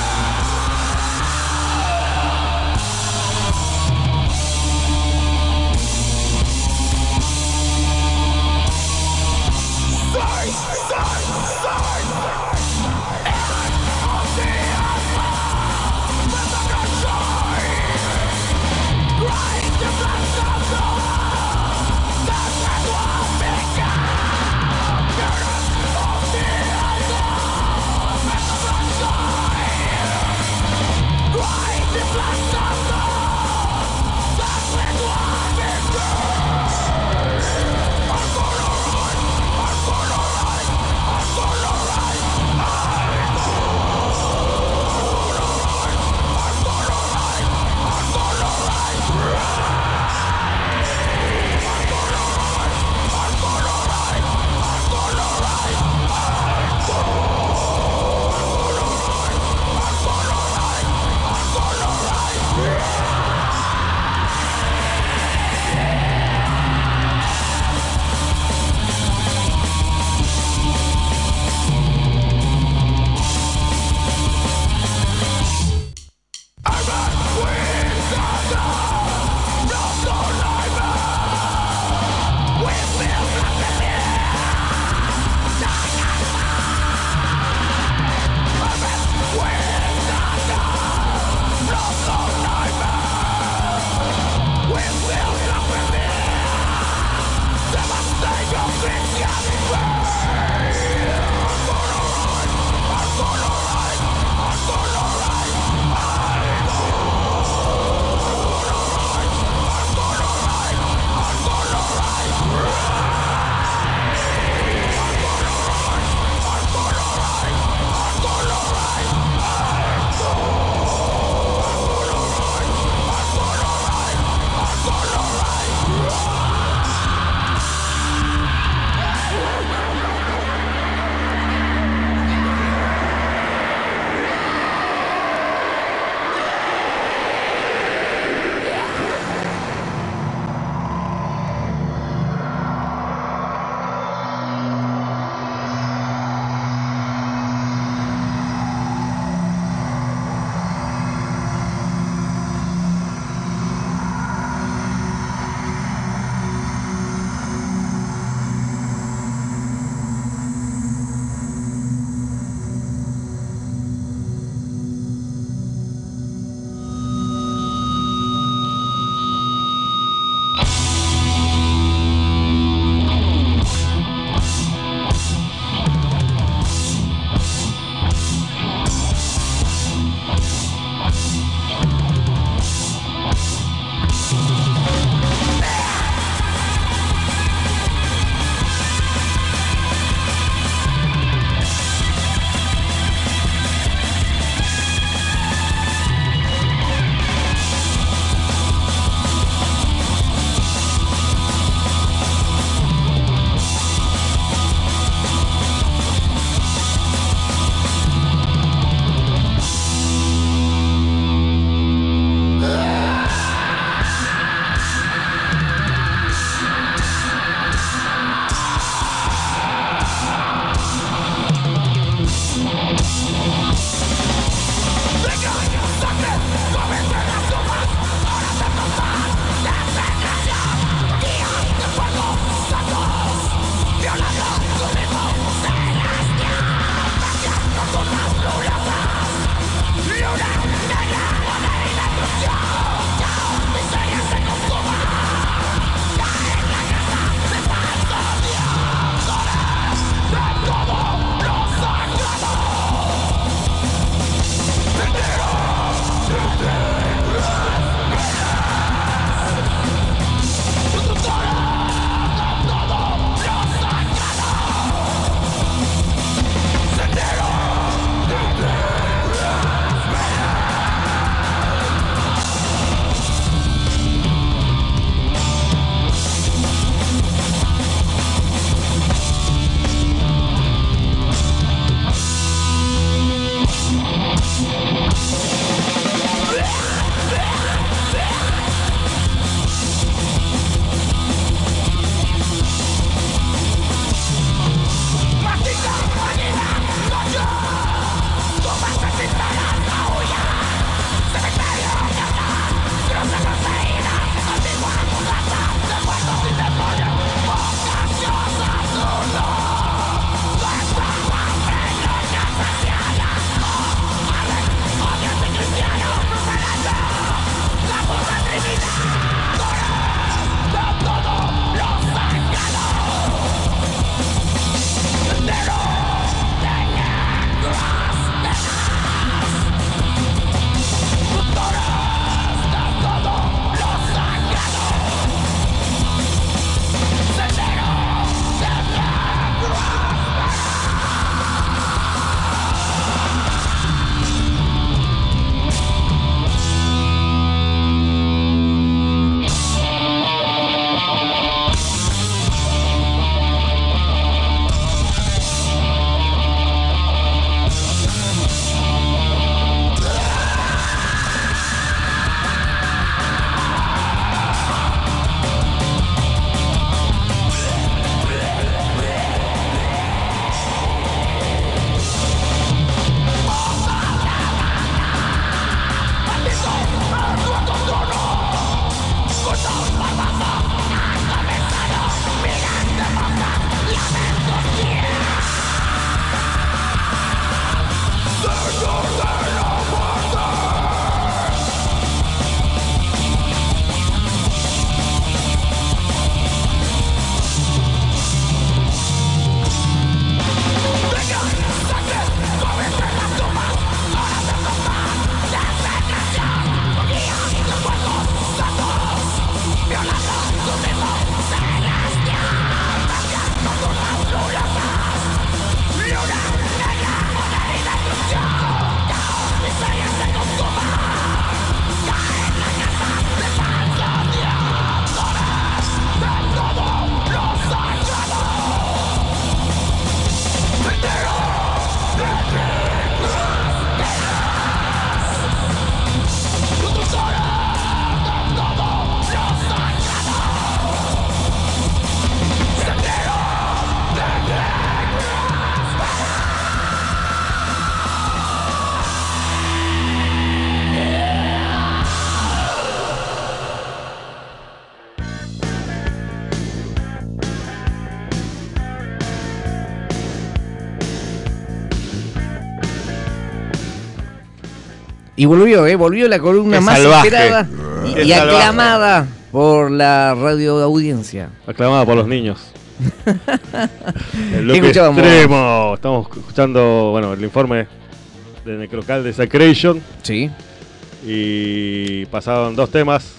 Y volvió, ¿eh? Volvió la columna Qué más salvaje. esperada y, Qué y salvaje. aclamada por la radio audiencia. Aclamada por los niños. El bloque escuchábamos? extremo. Estamos escuchando, bueno, el informe de Necrocal de Sacration. Sí. Y pasaron dos temas.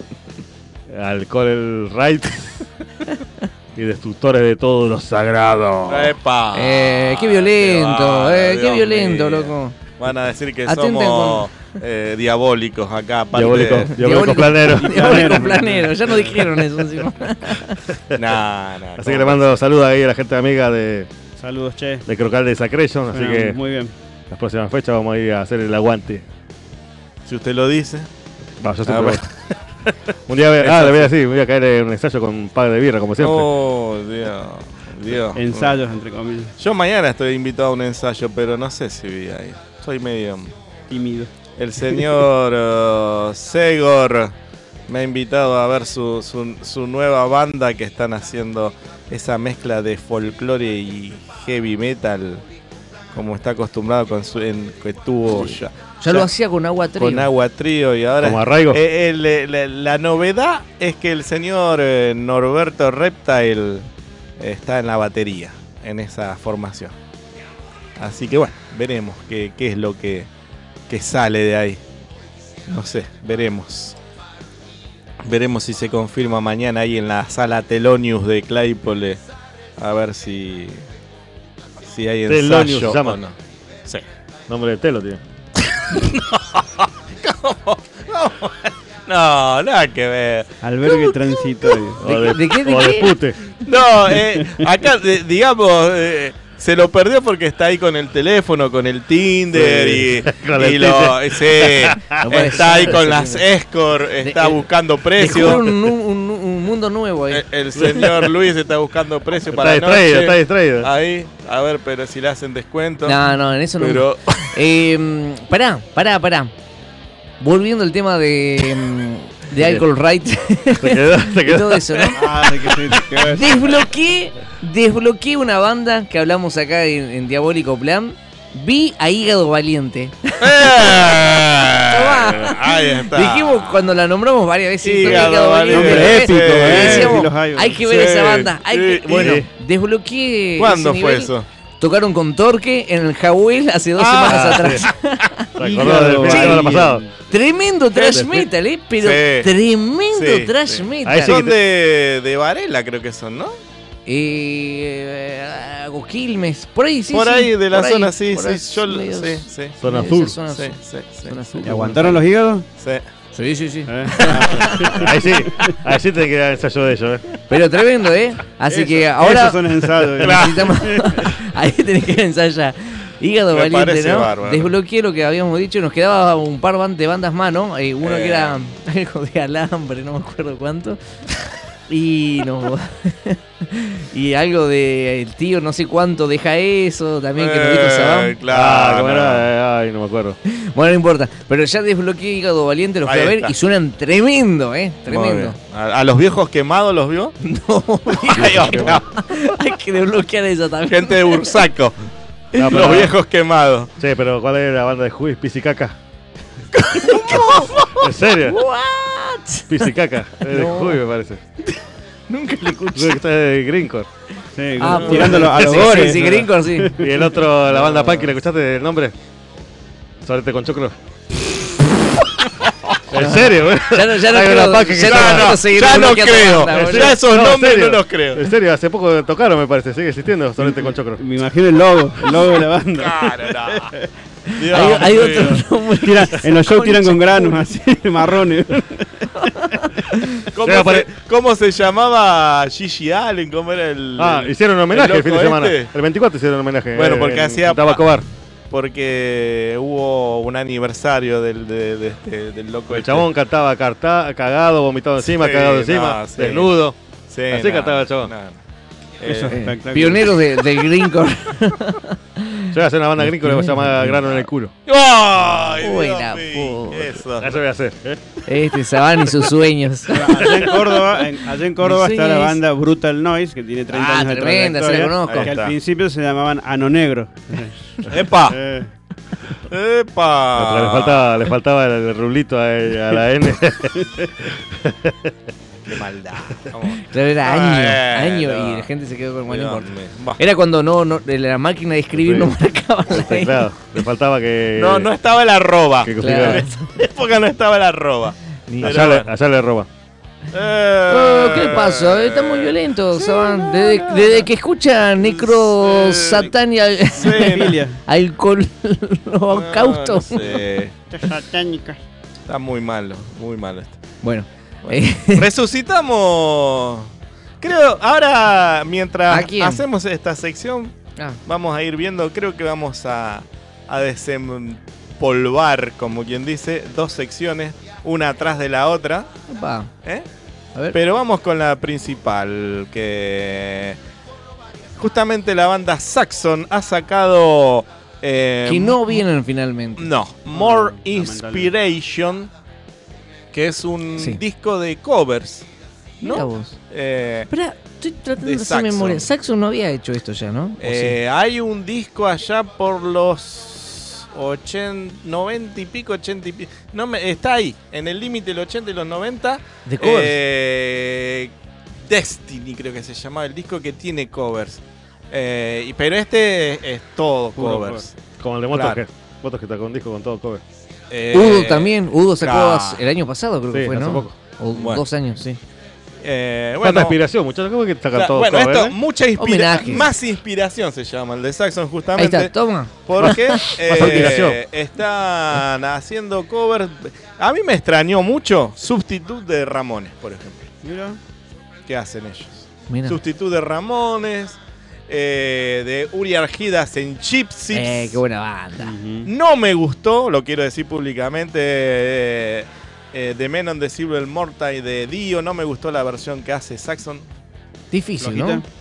Alcohol Right y Destructores de todo lo sagrado. ¡Epa! Eh, qué violento, Qué bárbaro, eh, qué Dios violento, mío. loco. Van a decir que Atenten somos eh, diabólicos acá. aparte Diabólico, de- diabólico planero. Diabólico planero, ya no dijeron eso encima. Nah, nah, Así que le mando saludos ahí a la gente amiga de, Saludos, che. de Crocal de Sacration. Así Bueno, que muy bien. las próximas fechas vamos a ir a hacer el aguante. Si usted lo dice. Va, yo Ah, siempre bueno. un día voy, ah, le voy a decir, voy a caer en un ensayo con un par de birra, como siempre. Oh, Dios. Dios. Ensayos, entre comillas. Yo mañana estoy invitado a un ensayo, pero no sé si voy a ir. Soy medio... Tímido. El señor uh, Segor me ha invitado a ver su, su, su nueva banda que están haciendo esa mezcla de folclore y heavy metal, como está acostumbrado con su, en, que tuvo ya, Ya lo hacía con agua trío. con Agua Trío y ahora Como Arraigo. eh, eh, le- le- la novedad es que el señor eh, Norberto Reptile está en la batería en esa formación. Así que bueno, veremos qué, qué es lo que, que sale de ahí. No sé, veremos. Veremos si se confirma mañana ahí en la sala Telonius de Claypole. A ver si, si hay ensayo Telonius se llama. o no. Sí. Nombre de Telo, tío. No, nada que ver. Albergue transitorio. O de, de qué, de o de qué? pute. No, eh, acá, de- digamos, eh, se lo perdió porque está ahí con el teléfono, con el Tinder Sí, y, con y el lo, sí, No puede está ahí ser, con sí, las sí. escort, está De- buscando Descubre precios. un, un, un mundo nuevo ahí. El, el señor Luis está buscando precios Está para la distraído, noche. está distraído. Ahí, a ver, pero si le hacen descuento. No, no, en eso no. Pero Eh, pará, pará, pará. Volviendo al tema de, mm, de Alcohol Right Se quedó, se y quedó. todo eso, ¿no? Ah, de que se- que va a- Desbloqueé, desbloqueé una banda que hablamos acá en, en Diabólico Plan. Vi a Hígado Valiente. ¡Eh! Ahí está. Dijimos cuando la nombramos varias veces. Hígado Valiente. Nombre épico, Sí, eh. Decíamos, Sí los hay, hay que ver sí, esa banda. Hay que- sí. bueno, Sí. desbloqueé. ¿Cuándo ese fue nivel. eso? Tocaron con Torque en el Jawel hace dos Ah, semanas atrás. Se acordó del fin de semana pasado. Tremendo trash metal, ¿eh? Pero Sí. tremendo Sí, trash sí. metal. Ahí sí Son que de, de Varela, creo que son, ¿no? Eh, Hago Quilmes. Por ahí, sí. por sí, ahí, de la por ahí, zona, sí, por sí. ahí, Yo, medios- sí, sí. Zona esa sur. zona Sí, sur. sí, sí. Zona sur. ¿Y aguantaron los hígados? Sí. Sí, sí, sí. Eh. Ahí sí, ahí sí te queda ensayo de ellos, eh. Pero tremendo, ¿eh? Así que Esos ahora son ensayos. necesitamos. Ahí tenés que ensayar. Hígado Me Valiente, parece ¿no? bárbaro. Desbloqueé lo que habíamos dicho. Nos quedaba un par ban- de bandas más, ¿no? Eh, uno Eh. que era algo de alambre, no me acuerdo cuánto. Y no. Y algo de el tío, no sé cuánto deja eso. También que nos dijo Eh, Sabam. Ah, Claro. ¿cómo era? Ay, no me acuerdo. Bueno, no importa. Pero ya desbloqueé Hígado Valiente, los fui Ahí a ver está. y suenan tremendo, ¿eh? Muy Tremendo. bien. ¿A, a los viejos quemados los vio? No, hay que desbloquear eso también. Gente de Bursaco. No, pero- Los viejos quemados. Che, pero ¿cuál era la banda de Juiz? Pisicaca. ¿En serio? What? Pisicaca. Es de No. Juiz, me parece. Nunca lo escuché. Creo que está de Greencore. Sí, Ah, tirándolo a los sí, goles. sí, sí, Greencore, sí. Y el otro, la banda punk, ¿le escuchaste el nombre? Solete con choclo. ¿En serio, güey? Ya no, ya no Hay una creo, punk que ya no, ya quiero no, seguir ya no bloqueando creo. banda, boludo. Ya esos No, en nombres serio. no los creo. En serio, hace poco tocaron, me parece. Sigue existiendo Solete con choclo. Me imagino el logo, el logo de la banda. Claro, no. Dios Hay, hay mío. otro nombre. Tira- en los shows tiran Concha con granos así, marrones. ¿Cómo, Llega por se, ahí. cómo se llamaba Gigi Allen? ¿Cómo era el...? Ah, hicieron un homenaje el el fin de loco semana. este? El veinticuatro hicieron un homenaje. Bueno, eh, porque en hacía- Tabaco Bar. Porque hubo un aniversario del, de, de este- del loco El este. chabón cantaba carta- cagado, vomitado encima, Sí, cagado no, encima, sí. desnudo. Sí, Así no, cantaba el chabón. no, no. Eso es Eh, espectacular. Pioneros de- del Greencore. Yo voy a hacer una banda gringo que se llama Grano en el culo. ¡Ay, Dios Buena mío! puta. Eso. Eso voy a hacer. ¿eh? Este Sabán y sus sueños. Allá en Córdoba, en, allá en Córdoba Sí, está la es- banda Brutal Noise, que tiene treinta Ah, años de tremenda, se la trayectoria, conozco. que Ahí al está. principio se llamaban Ano Negro. ¡Epa! Eh, ¡Epa! Le faltaba, le faltaba el rulito a, a la N. ¡Qué maldad! Claro, era año, Bueno. año y la gente se quedó con el Dios importa. mío. Bah. Era cuando no, no la máquina de escribir Sí. no marcaba la Sí, claro, le faltaba que. No, no estaba el arroba. que En Claro. esa época no estaba el arroba. Ni- Pero allá, le, bueno. allá le roba. Oh, ¿qué pasa? Está muy violento, Saban. Desde, no, desde no. que escucha necro, Sí. satán y al- Sí, Filia. alcohol, holocausto. no sé. Satánica. Está muy malo, muy malo esto. Bueno, Bueno. eh, Resucitamos. Creo, ahora mientras ¿A quién? hacemos esta sección, ah, vamos a ir viendo, creo que vamos a, a desempolvar, como quien dice, dos secciones, una atrás de la otra. opa, ¿eh? a ver. Pero vamos con la principal, que justamente la banda Saxon ha sacado... eh, que no vienen finalmente. No, More Mm, Inspiration, que es un Sí. disco de covers, Mira ¿no? vos. Eh, Espera, estoy tratando de de, hacer Saxon. memoria. Saxon no había hecho esto ya, ¿no? ¿O eh, hay un disco allá por los ochenta, noventa y pico, ochenta y pico. No me, está ahí, en el límite de los ochenta y los noventa. sí? De covers. Eh, Destiny creo que se llamaba el disco, que tiene covers. Eh, y- pero este es, es todo Puro covers. Como el de Claro. Motorhead. Motorhead está con un disco con todo cover. Eh, Udo también. Udo sacó claro. hace- el año pasado, creo que Sí, fue, hace ¿no? poco. O Bueno. dos años, sí. eh, Cuánta bueno, inspiración, muchachos. ¿Cómo que sacan Cla- todo bueno, cover? esto, eh? mucha inspiración. Homenajes. Más inspiración se llama el de Saxon, Ahí justamente. está, toma. Porque eh, inspiración. están haciendo covers. A mí me extrañó mucho Substitute de Ramones, por ejemplo. Mira. ¿Qué hacen ellos? Mira. Substitute de Ramones, eh, de Uri Argidas en Gypsy. Eh, qué buena banda. Ujú. No me gustó, lo quiero decir públicamente, eh, eh, de Men on the Silver Mortai de Dio. No me gustó la versión que hace Saxon. Difícil, ¿no? Flojita.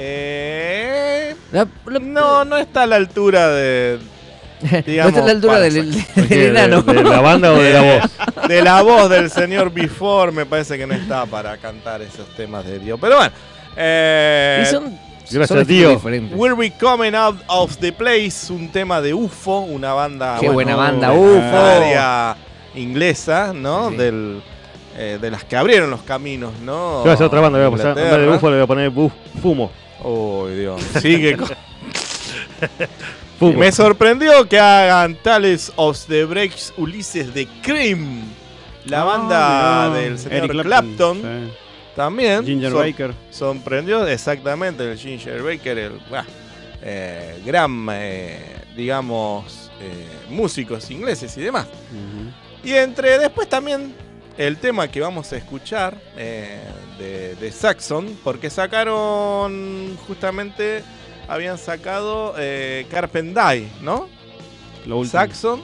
Eh, La- la- no, no está a la altura de, no digamos, está a la altura para del, Saxon. del ¿De, enano. de la banda o de la voz? De la voz del señor Before, me parece que no está para cantar esos temas de Dio. Pero bueno, eh, Y son, Gracias, son estilos tío. diferentes. We're We Coming Out of the Place, un tema de U F O, una banda Qué buena banda, de U F O. la área inglesa, ¿no? Sí. Del, eh, de las que abrieron los caminos, ¿no? Yo voy a hacer otra banda, le voy a pasar. En vez de Inglaterra. bufo le voy a poner buf, fumo. Oh, Dios. Sigue con- Fumo. Me sorprendió que hagan Tales of the Breaks Ulises de Cream, la Ah, banda mirá. del señor Eric Clapton, Sí. también. Ginger Sor- Baker. Sorprendió exactamente el Ginger Baker, el bah, eh, gran, eh, digamos, eh, músicos ingleses y demás. Ujú. Y entre después también el tema que vamos a escuchar eh, de, de Saxon, porque sacaron justamente, habían sacado eh, Carpent Die, ¿no? Lo último. Saxon,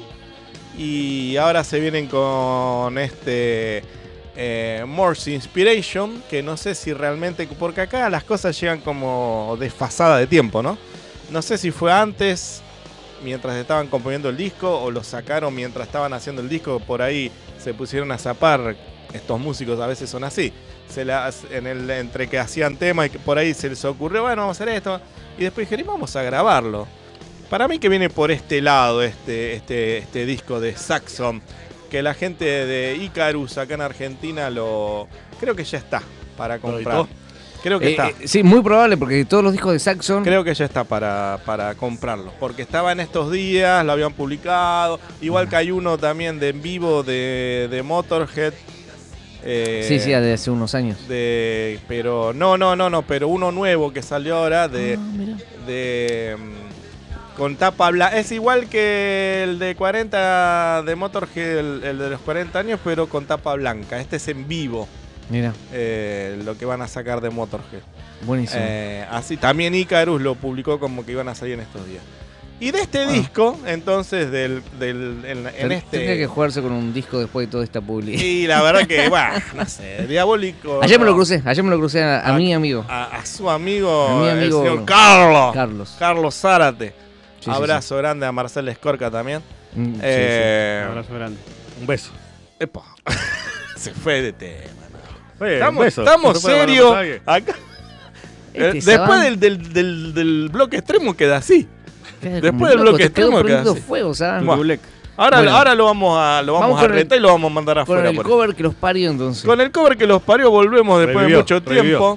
y ahora se vienen con este eh, Morse Inspiration, que no sé si realmente, porque acá las cosas llegan como desfasadas de tiempo, ¿no? No sé si fue antes, mientras estaban componiendo el disco, o lo sacaron mientras estaban haciendo el disco, por ahí se pusieron a zapar. Estos músicos a veces son así, se la, en el, entre que hacían tema y que por ahí se les ocurrió, bueno, vamos a hacer esto, y después dijeron, vamos a grabarlo. Para mí que viene por este lado este, este, este disco de Saxon, que la gente de Icarus acá en Argentina lo creo que ya está para comprar. editó? Creo que Eh, está. eh, sí, muy probable, porque todos los discos de Saxon. Creo que ya está para, para comprarlo, porque estaba en estos días, lo habían publicado, igual que hay uno también de en vivo de, de Motorhead. eh, Sí, sí, de hace unos años. de, pero no, no, no, no, pero uno nuevo que salió ahora de, Ah, mira. de mm, con tapa blanca. Es igual que el de cuarenta de Motorhead, el, el de los cuarenta años, pero con tapa blanca. Este es en vivo, Mira, eh, lo que van a sacar de Motorhead. buenísimo. Eh, así también Icarus lo publicó como que iban a salir en estos días. Y de este Ah. disco, entonces, del, del en, en Ten- este. Tendría que jugarse con un disco después de toda esta publicidad. Y la verdad que, bueno, no sé, diabólico. Ayer me no. lo crucé, ayer me lo crucé a, a Ah, mi amigo, A, a su amigo, A mi amigo el señor Carlos. Carlos. Carlos Zárate. Sí, sí, Abrazo grande a Marcel Escorca también. Mm, sí, Eh, Un abrazo grande. Un beso. epa. Se fue de tema. ¿no? Oye, un Estamos, beso. estamos ¿No se puede mandar serios. mensaje? Acá. Este Eh, Después Saban- del, del, del, del bloque extremo queda así. Después del bloque extremo que hace. fuego, ¿sabes? Bueno, ahora, Bueno. ahora lo vamos a lo vamos, Vamos a con el- retar y lo vamos a mandar Con afuera. el por cover que los parió entonces. Con el cover que los parió volvemos después Revivió, de mucho revivió. tiempo.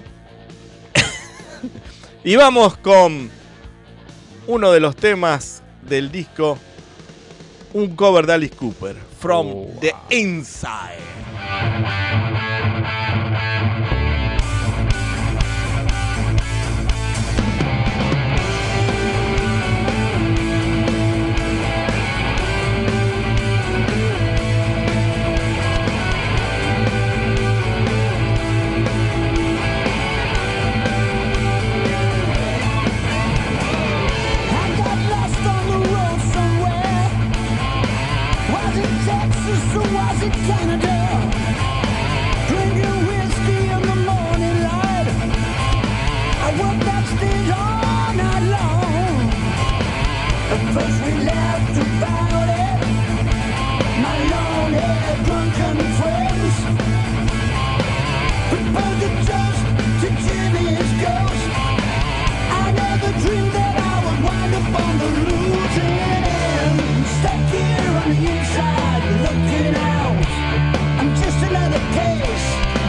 Y vamos con uno de los temas del disco, un cover de Alice Cooper, From Oh, the wow. Inside. I got lost on the road somewhere. Was it Texas or was it Canada? Drinking whiskey in the morning light. I worked backstage all night long. At first we laughed about it, my long-haired drunken friends. We burned the toast to Jimmy's ghost. I never dreamed that I would wind up on the losing end. Stuck here on the inside, looking out. I'm just another case.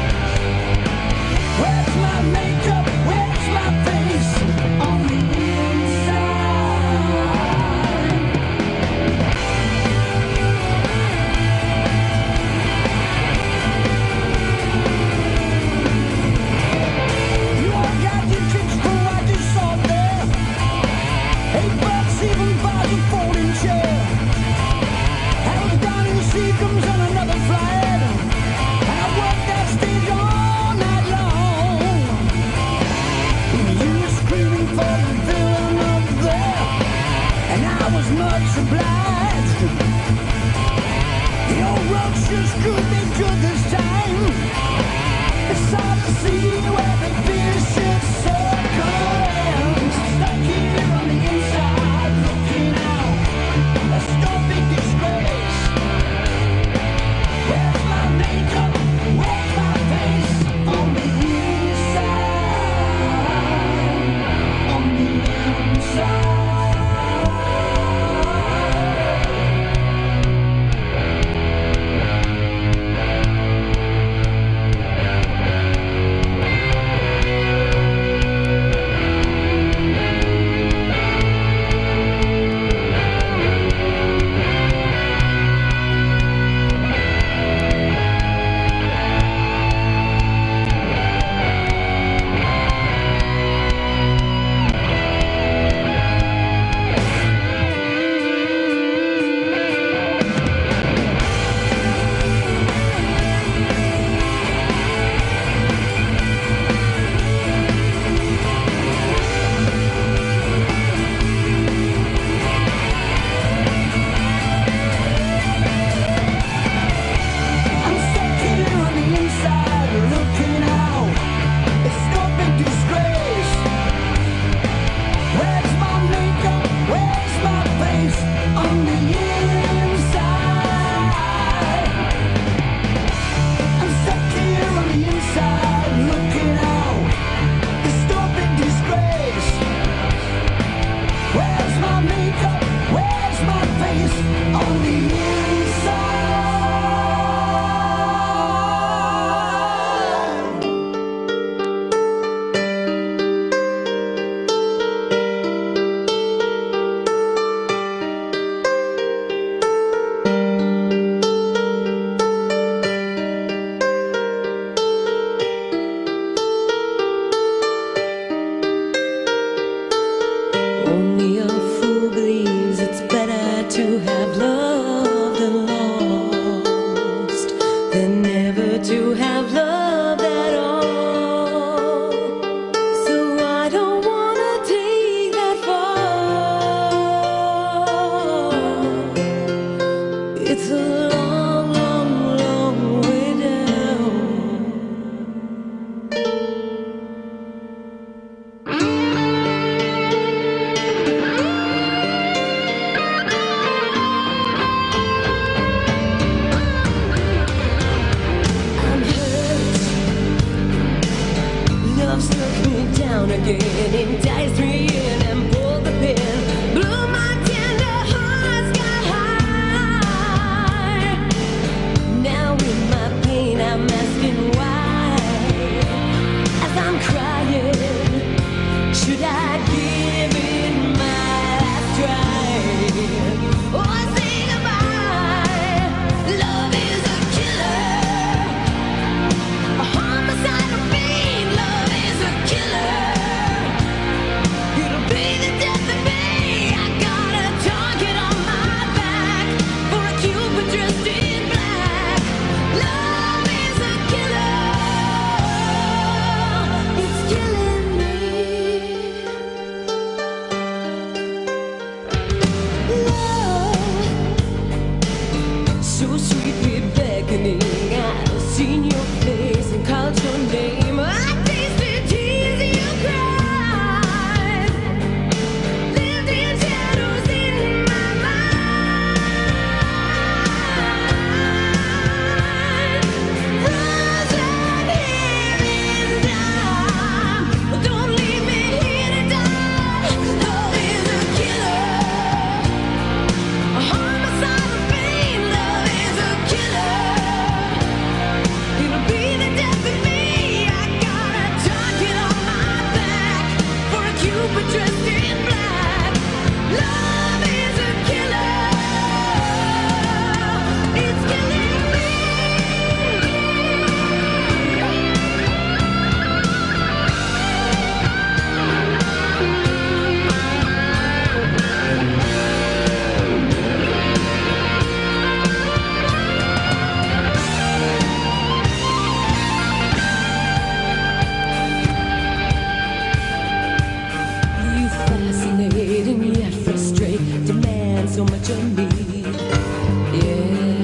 Where's my makeup? Where's my face? On the inside. You all got your kicks for what you saw there. Eight bucks even buys a folding chair. I was down in Seagram's on another flight, and I worked that stage all night long. You were screaming for the villain up there, and I was much obliged. The old road sure screwed me good this time. It's hard to see where the vicious circle ends. Stuck here on the inside, looking out. A stupid disgrace. Where's my makeup? Where's my face? On the inside. On the inside. I'm stuck here on the inside, looking out. It's no big disgrace. Where's my makeup? Where's my face? On the inside. I'm stuck here on the inside, looking out. It's no big disgrace. Where's my makeup? Where's my face? On the inside. Only a fool believes it's better to have loved and lost than never to have loved at all. So I don't wanna take that far. It's a long, long, long way down. I'm hurt seen your face and called your name. I tasted tears you cried. Lived in shadows in my mind. Rush like here and die. Don't leave me here to die. Love is a killer. A homicidal pain. Love is a killer. It'll be the death of me. I got a target on my back for a Cupid dressed in black. Love is a killer. It's killing me. You fascinate and yet frustrate, demand so much of me. Yeah.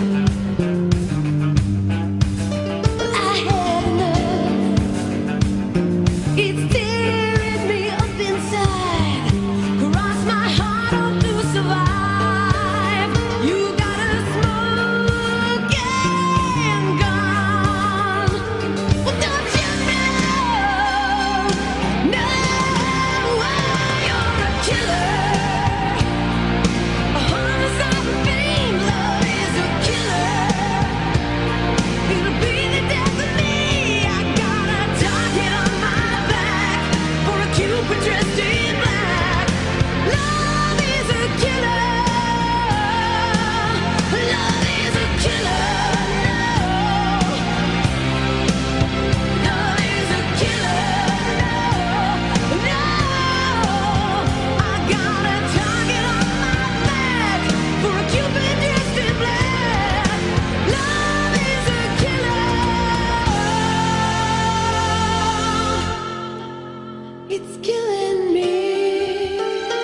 I had enough. It's tearing me up inside. Cross my heart on to survive. You got a smoke and gone. Well, don't you know? No, you're a killer. A homicidal pain. Love is a killer. It'll be the death of me. I got a target on my back for a Cupid dressed in black. Love is a killer. Love is a killer. No. Love is a killer. No. No. I got a target on my back for a Cupid dressed in black. Love is a killer. It's killing me.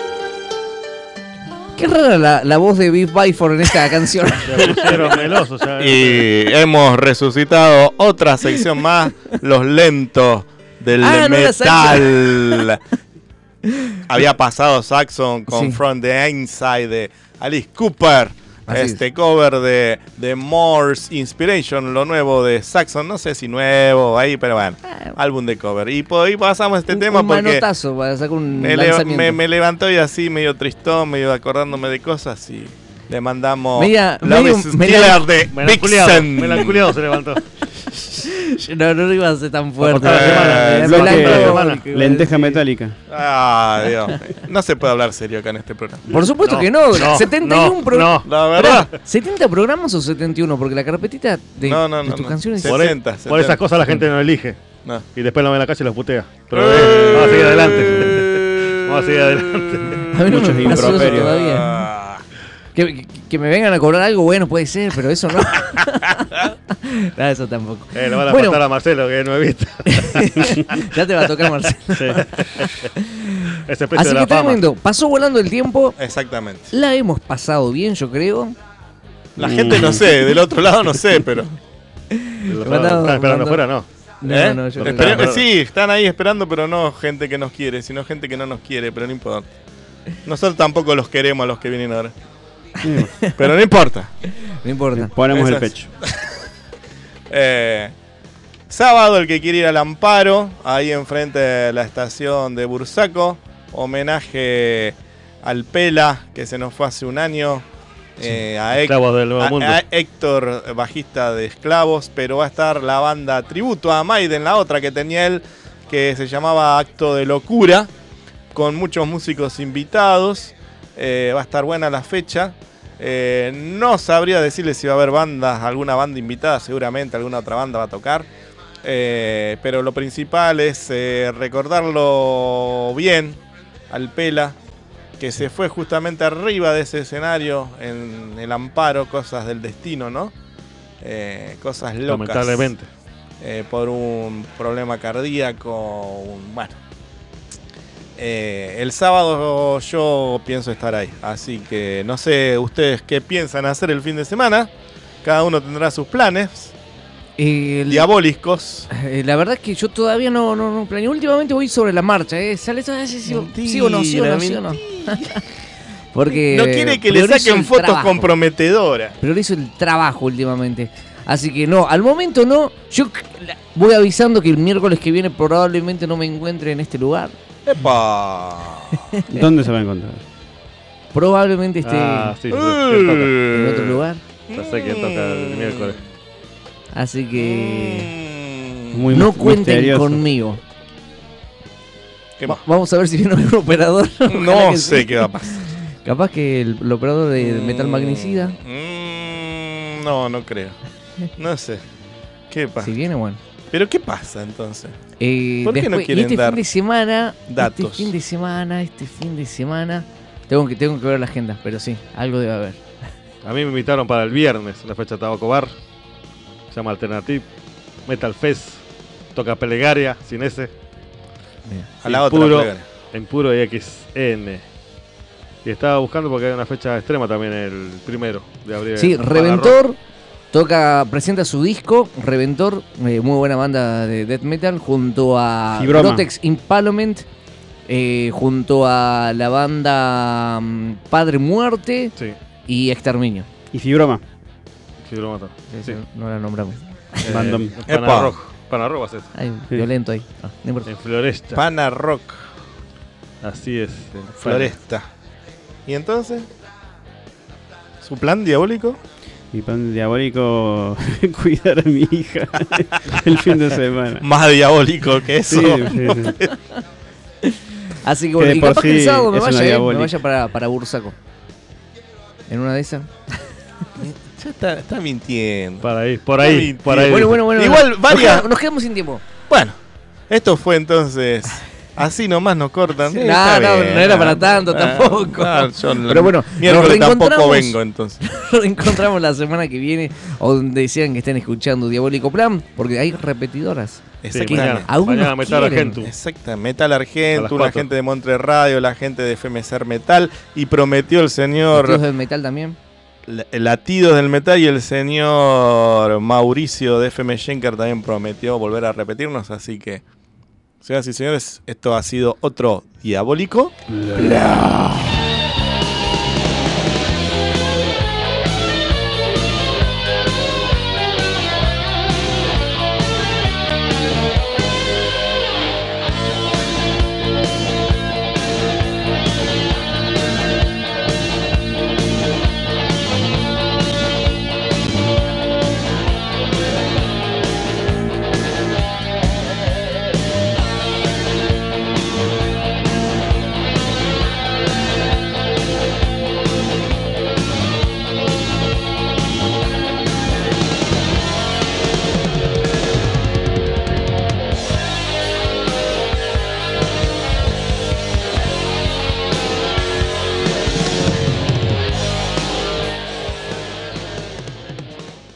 Qué rara la, la voz de Beef Byford en esta canción. Se pusieron melosos ya. Y hemos resucitado otra sección más, los lentos del Ah, no era metal. Había pasado Saxon con Sí. From the Inside de Alice Cooper. Así este cover de, de Morse Inspiration, lo nuevo de Saxon. No sé si nuevo ahí, pero bueno, álbum de cover. Y por ahí pasamos este Un- tema un porque manotazo para sacar un me, le- lanzamiento. me, me levantó y así medio tristón, medio acordándome de cosas y le mandamos Media- Love medio- is media- Killer de Melanculiado, Vixen. melanculiado se levantó. No, no iba a ser tan fuerte. Para cortar la semana, Eh, bloque- melancólico, iba a Lenteja decir. metálica. Ah, Dios. No se puede hablar serio acá en este programa. Por supuesto No, que no. no, setenta y uno no, programas. no. La verdad. ¿setenta programas o setenta y uno? Porque la carpetita de, No, no, de no, tus no. canciones. Sí. Por, sesenta, por setenta. esas cosas la gente no elige. No. Y después lo ve en la calle y los putea. Pero Eh. eh, vamos a seguir adelante. Vamos a seguir adelante. A mí no Muchos me pasó eso improperios. todavía. Ah. Que, que- que me vengan a cobrar algo, bueno, puede ser, pero eso no. No, eso tampoco. Eh, le van a Bueno. faltar a Marcelo, que no he visto. Ya te va a tocar, Marcelo. Ese precio Así de que la fama. tremendo. Pasó volando el tiempo. Exactamente. La hemos pasado bien, yo creo. La gente no sé, del otro lado no sé, pero. Los Mandado- están esperando mandado- afuera, no. No, ¿Eh? no, yo Espera- creo que- Espere- sí, están ahí esperando, pero no gente que nos quiere, sino gente que no nos quiere, pero no importa. Nosotros tampoco los queremos a los que vienen ahora. Pero no importa. no importa. Ponemos el Esas- pecho. Eh, sábado, el que quiere ir al Amparo, ahí enfrente de la estación de Bursaco, homenaje al Pela, que se nos fue hace un año, eh, a, Hec- Esclavos del Nuevo a- Mundo. a Héctor, bajista de Esclavos, pero va a estar la banda tributo a Maiden, la otra que tenía él, que se llamaba Acto de Locura, con muchos músicos invitados. Eh, va a estar buena la fecha. Eh, no sabría decirle si va a haber bandas, alguna banda invitada, seguramente alguna otra banda va a tocar. Eh, pero lo principal es eh, recordarlo bien al Pela, que se fue justamente arriba de ese escenario en el Amparo, cosas del destino, ¿no? Eh, cosas locas. Lamentablemente. Eh, por un problema cardíaco, un- bueno. Eh, el sábado yo pienso estar ahí, así que no sé ustedes qué piensan hacer el fin de semana. Cada uno tendrá sus planes. Eh, el- diabólicos. eh, la verdad es que yo todavía no, no, no planeo. Últimamente voy sobre la marcha, ¿eh? Sale eso, sí, sí, sí o no, sí o no, sí o no. Porque No quiere que le priorizo saquen el fotos trabajo. comprometedoras. Priorizo el trabajo últimamente. Así que no, al momento no. Yo c- la- voy avisando que el miércoles que viene probablemente no me encuentre en este lugar. ¡Epa! ¿Dónde se va a encontrar? Probablemente esté Ah, sí, sí, sí. ¿Quién toca? en otro lugar. Ya sé quién toca el miércoles. Así que Mm. Muy no mis- cuenten misterioso. conmigo. ¿Qué Va- más? vamos a ver si viene un operador. Ojalá No que sé sí. qué va a pasar. Capaz que el, el operador de metal magnicida. Mm, no, no creo. No sé. ¿Qué pasa? Si viene, bueno. ¿Pero qué pasa entonces? Eh, ¿Por qué no después- y quieren este dar fin de semana, datos? este fin de semana, este fin de semana, tengo que tengo que ver la agenda, pero sí, algo debe haber. A mí me invitaron para el viernes, una fecha de Tabaco Bar. Se llama Alternative Metal Fest. Toca Plegaria, sin ese. A la Y otra. puro, plegaria. en puro y X N. Y estaba buscando porque hay una fecha extrema también el primero de abril. Sí, en Pana Reventor toca, presenta su disco, Reventor, eh, muy buena banda de death metal, junto a Fibroma. Grotex Impalement, eh, junto a la banda mm, Padre Muerte Rock. Sí, y Exterminio. Y Fibroma. sí, lo mata. Sí. Eso no la nombramos. Random. Pana Epa. Rock. Pana Rock va a ser. Hay Sí. violento ahí. Ah, no importa. En Floresta. Pana Rock. Así es. en Floresta. ¿Y entonces? ¿Su plan diabólico? Mi plan diabólico, cuidar a mi hija el fin de semana. Más diabólico que eso. Sí, sí, sí. Así que Que bueno, de y por capaz que el sí sábado me es una vaya, eh, me diabólica. vaya para, para Bursaco. En una de esas. Ya está, está mintiendo. Para ahí, por ahí, Está por ahí. Bueno, bueno, bueno. Igual, nos varias- quedamos- Nos quedamos sin tiempo. Bueno, esto fue entonces. Así nomás nos cortan. Sí, Sí, no, está no, bien, no era para tanto tampoco. no, yo el Pero bueno, nos miércoles tampoco reencontramos. vengo entonces. Nos encontramos la semana que viene o donde sean que estén escuchando Diabólico Plan, porque hay repetidoras. Sí, Exactamente. mañana, aún mañana nos Metal quieren. Argentum. Exacto, Metal A Argentum, las la cuatro. gente de Montre Radio, la gente de F M C Metal y prometió el Los señor tíos del metal también. L- Latidos del Metal y el señor Mauricio de F M Schenker también prometió volver a repetirnos, así que señoras y señores, esto ha sido otro Diabólico. Bla.